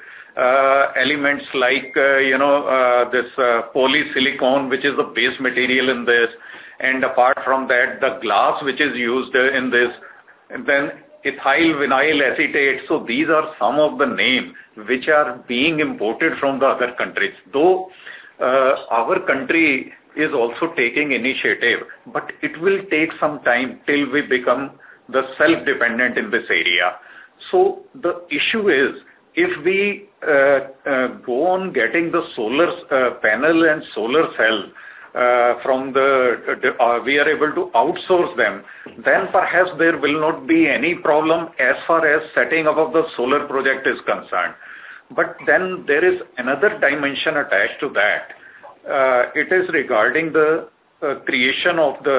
C: uh, elements like, uh, you know, uh, this uh, polysilicon, which is the base material in this, and apart from that, the glass which is used uh, in this, and then ethyl vinyl acetate. So these are some of the names which are being imported from the other countries. Though uh, our country is also taking initiative, but it will take some time till we become the self-dependent in this area. So the issue is, if we uh, uh, go on getting the solar uh, panel and solar cell Uh, from the, uh, we are able to outsource them, then perhaps there will not be any problem as far as setting up of the solar project is concerned. But then there is another dimension attached to that. Uh, it is regarding the uh, creation of the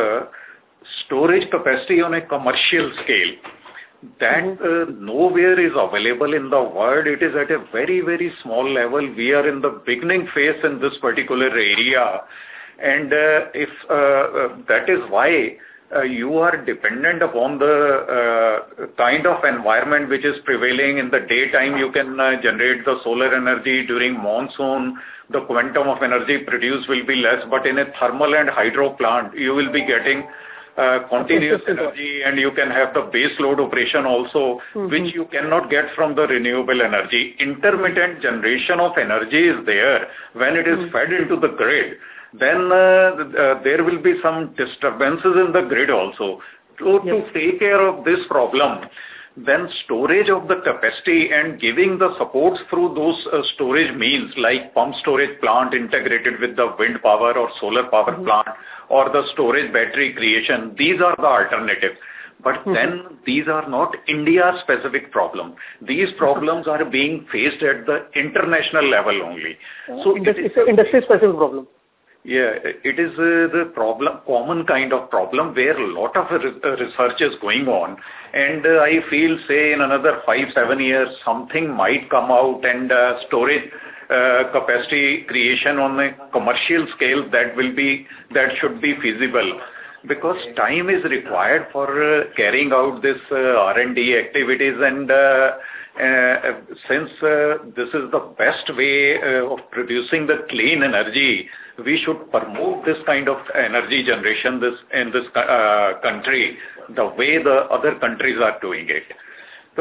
C: storage capacity on a commercial scale. That uh, nowhere is available in the world. It is at a very, very small level. We are in the beginning phase in this particular area. And uh, if uh, uh, that is why uh, you are dependent upon the uh, kind of environment which is prevailing. In the daytime, you can uh, generate the solar energy. During monsoon, the quantum of energy produced will be less, but in a thermal and hydro plant, you will be getting Uh, continuous energy, and you can have the base load operation also, mm-hmm. which you cannot get from the renewable energy. Intermittent generation of energy is there. When it is mm-hmm. fed into the grid, then uh, uh, there will be some disturbances in the grid also. To, yes. to take care of this problem, then storage of the capacity and giving the supports through those uh, storage means like pump storage plant integrated with the wind power or solar power mm-hmm. plant, or the storage battery creation, these are the alternative. But mm-hmm. then these are not India-specific problem. These problems are being faced at the international level only.
K: Uh, so it is an industry-specific problem.
C: Yeah, it is uh, the problem, common kind of problem where a lot of uh, research is going on. And uh, I feel, say, in another five, seven years, something might come out, and uh, storage uh, capacity creation on a commercial scale that will be, that should be feasible. Because time is required for uh, carrying out this uh, R and D activities, and uh, uh, since uh, this is the best way uh, of producing the clean energy, we should promote this kind of energy generation this in this uh, country the way the other countries are doing it. So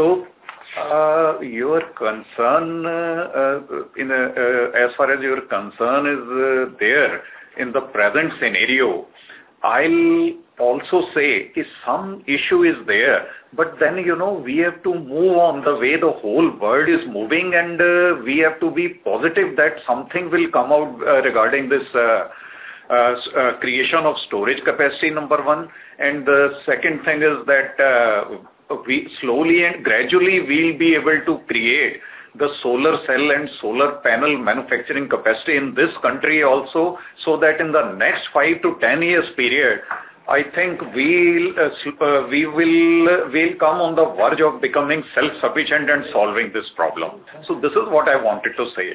C: uh, your concern, uh, uh, in a, uh, as far as your concern is uh, there in the present scenario, I'll also say is some issue is there, but then, you know, we have to move on the way the whole world is moving, and uh, we have to be positive that something will come out uh, regarding this uh, uh, uh, creation of storage capacity, number one. And the second thing is that uh, we slowly and gradually we'll be able to create the solar cell and solar panel manufacturing capacity in this country also, so that in the next five to ten years period, I think we'll, uh, uh, we will uh, will come on the verge of becoming self-sufficient and solving this problem. So this is what I wanted to say.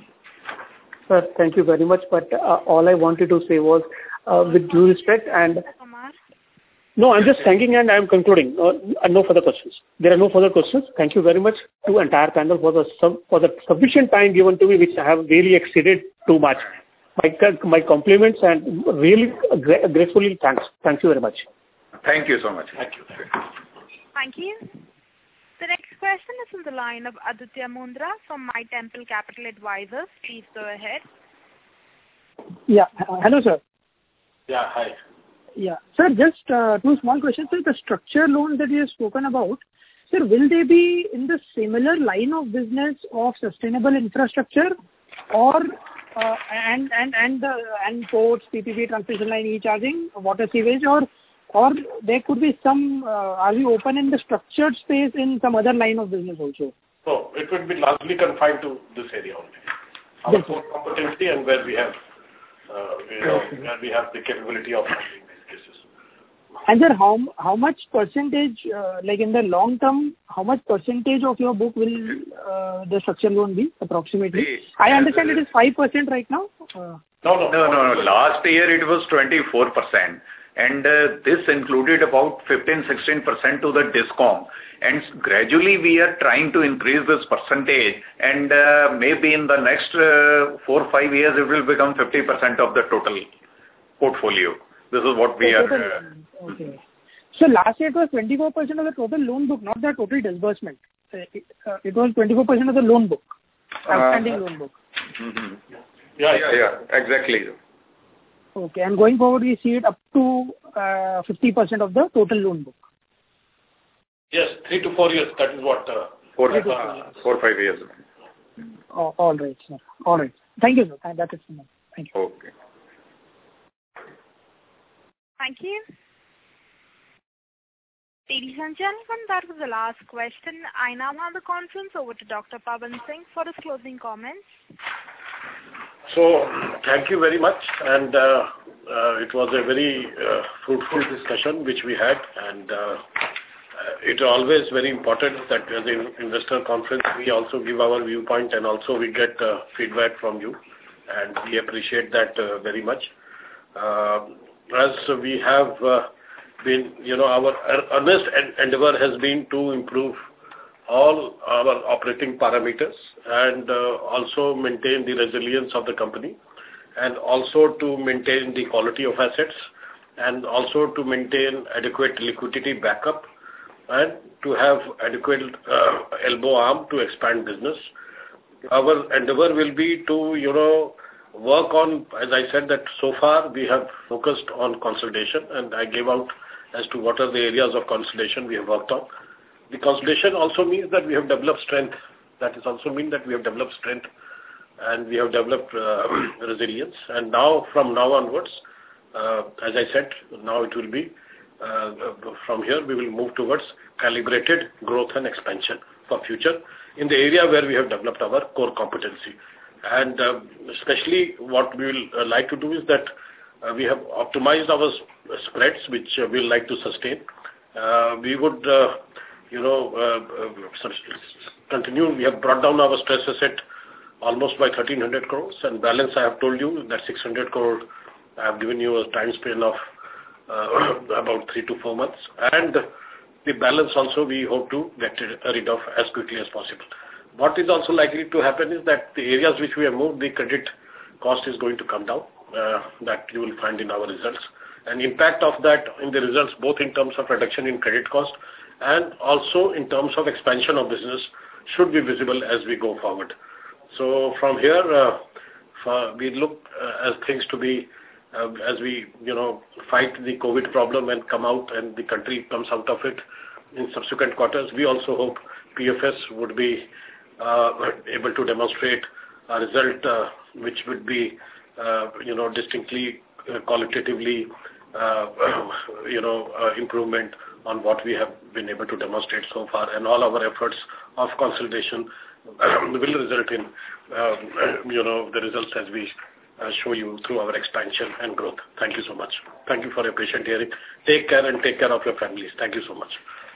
K: Sir, thank you very much. But uh, all I wanted to say was, uh, with due respect, and no, I'm just thanking and I'm concluding. Uh, no further questions. There are no further questions. Thank you very much to entire panel for the sub, for the sufficient time given to me, which I have really exceeded too much. My, my compliments and really gra- gracefully thanks. Thank you very much.
C: Thank you so much.
A: Thank you.
D: Thank you. The next question is on the line of Aditya Mundra from My Temple Capital Advisors. Please go ahead.
K: Yeah. Uh, hello, sir.
A: Yeah, hi.
K: Yeah. Sir, just uh, two small questions. Sir, the structure loans that you have spoken about, sir, will they be in the similar line of business of sustainable infrastructure, or Uh, and and and the and ports, P P P, transmission line, e-charging, water sewage, or or there could be some. Uh, are we open in the structured space in some other line of business also?
A: So it would be largely confined to this area only. Our
K: Yes.
A: core competency and where we have, uh, you know, where we have the capability of handling these cases.
K: And sir, how how much percentage, uh, like in the long term, how much percentage of your book will uh, the structure loan be approximately?
C: See,
K: I understand it is five percent right now. Uh,
C: No, no, no, no, no. Last year it was twenty-four percent. And uh, this included about fifteen to sixteen percent to the DISCOM. And gradually we are trying to increase this percentage, and uh, maybe in the next uh, four or five years it will become fifty percent of the total portfolio. This is what we
K: so
C: are...
K: total,
C: Uh,
K: okay. So last year it was twenty-four percent of the total loan book, not the total disbursement. Uh, It, uh, it was twenty-four percent of the loan book, outstanding
C: Uh,
K: loan book.
C: mhm.
A: Yeah,
C: Yeah, yeah, exactly.
K: Okay, and going forward we see it up to uh, fifty percent of the total loan book.
A: Yes, three to four years. That is what. Uh,
C: Four,
K: Three to
C: uh,
K: four years.
C: four, five years.
K: Oh, all right, sir. All right. Thank you, sir. That is enough. Thank you.
C: Okay.
D: Thank you. Ladies and gentlemen, that was the last question. I now hand the conference over to Doctor Pavan Singh for his closing comments.
A: So thank you very much, and uh, uh, it was a very uh, fruitful discussion which we had, and uh, it is always very important that as an investor conference we also give our viewpoint, and also we get uh, feedback from you, and we appreciate that uh, very much. Uh, as we have uh, been, you know, our earnest endeavor has been to improve all our operating parameters and uh, also maintain the resilience of the company, and also to maintain the quality of assets, and also to maintain adequate liquidity backup, and to have adequate uh, elbow arm to expand business. Our endeavor will be to, you know, work on, as I said, that so far we have focused on consolidation, and I gave out as to what are the areas of consolidation we have worked on. The consolidation also means that we have developed strength. That is also mean that we have developed strength and we have developed uh, resilience. And now, from now onwards, uh, as I said, now it will be, uh, from here we will move towards calibrated growth and expansion for future in the area where we have developed our core competency. And uh, especially what we will uh, like to do is that uh, we have optimized our spreads, which uh, we will like to sustain. Uh, we would, uh, you know, uh, uh, continue. We have brought down our stress asset almost by thirteen hundred crores, and balance I have told you that six hundred crore I have given you a time span of uh, about three to four months, and the balance also we hope to get rid of as quickly as possible. What is also likely to happen is that the areas which we have moved, the credit cost is going to come down. Uh, that you will find in our results, and impact of that in the results, both in terms of reduction in credit cost and also in terms of expansion of business, should be visible as we go forward. So from here, uh, for, we look uh, as things to be, uh, as we, you know, fight the COVID problem and come out and the country comes out of it in subsequent quarters. We also hope P F S would be uh, able to demonstrate a result uh, which would be, uh, you know, distinctly, uh, qualitatively, uh, you know, uh, improvement on what we have been able to demonstrate so far, and all our efforts of consolidation will result in, um, you know, the results as we uh, show you through our expansion and growth. Thank you so much. Thank you for your patient hearing. Take care and take care of your families. Thank you so much.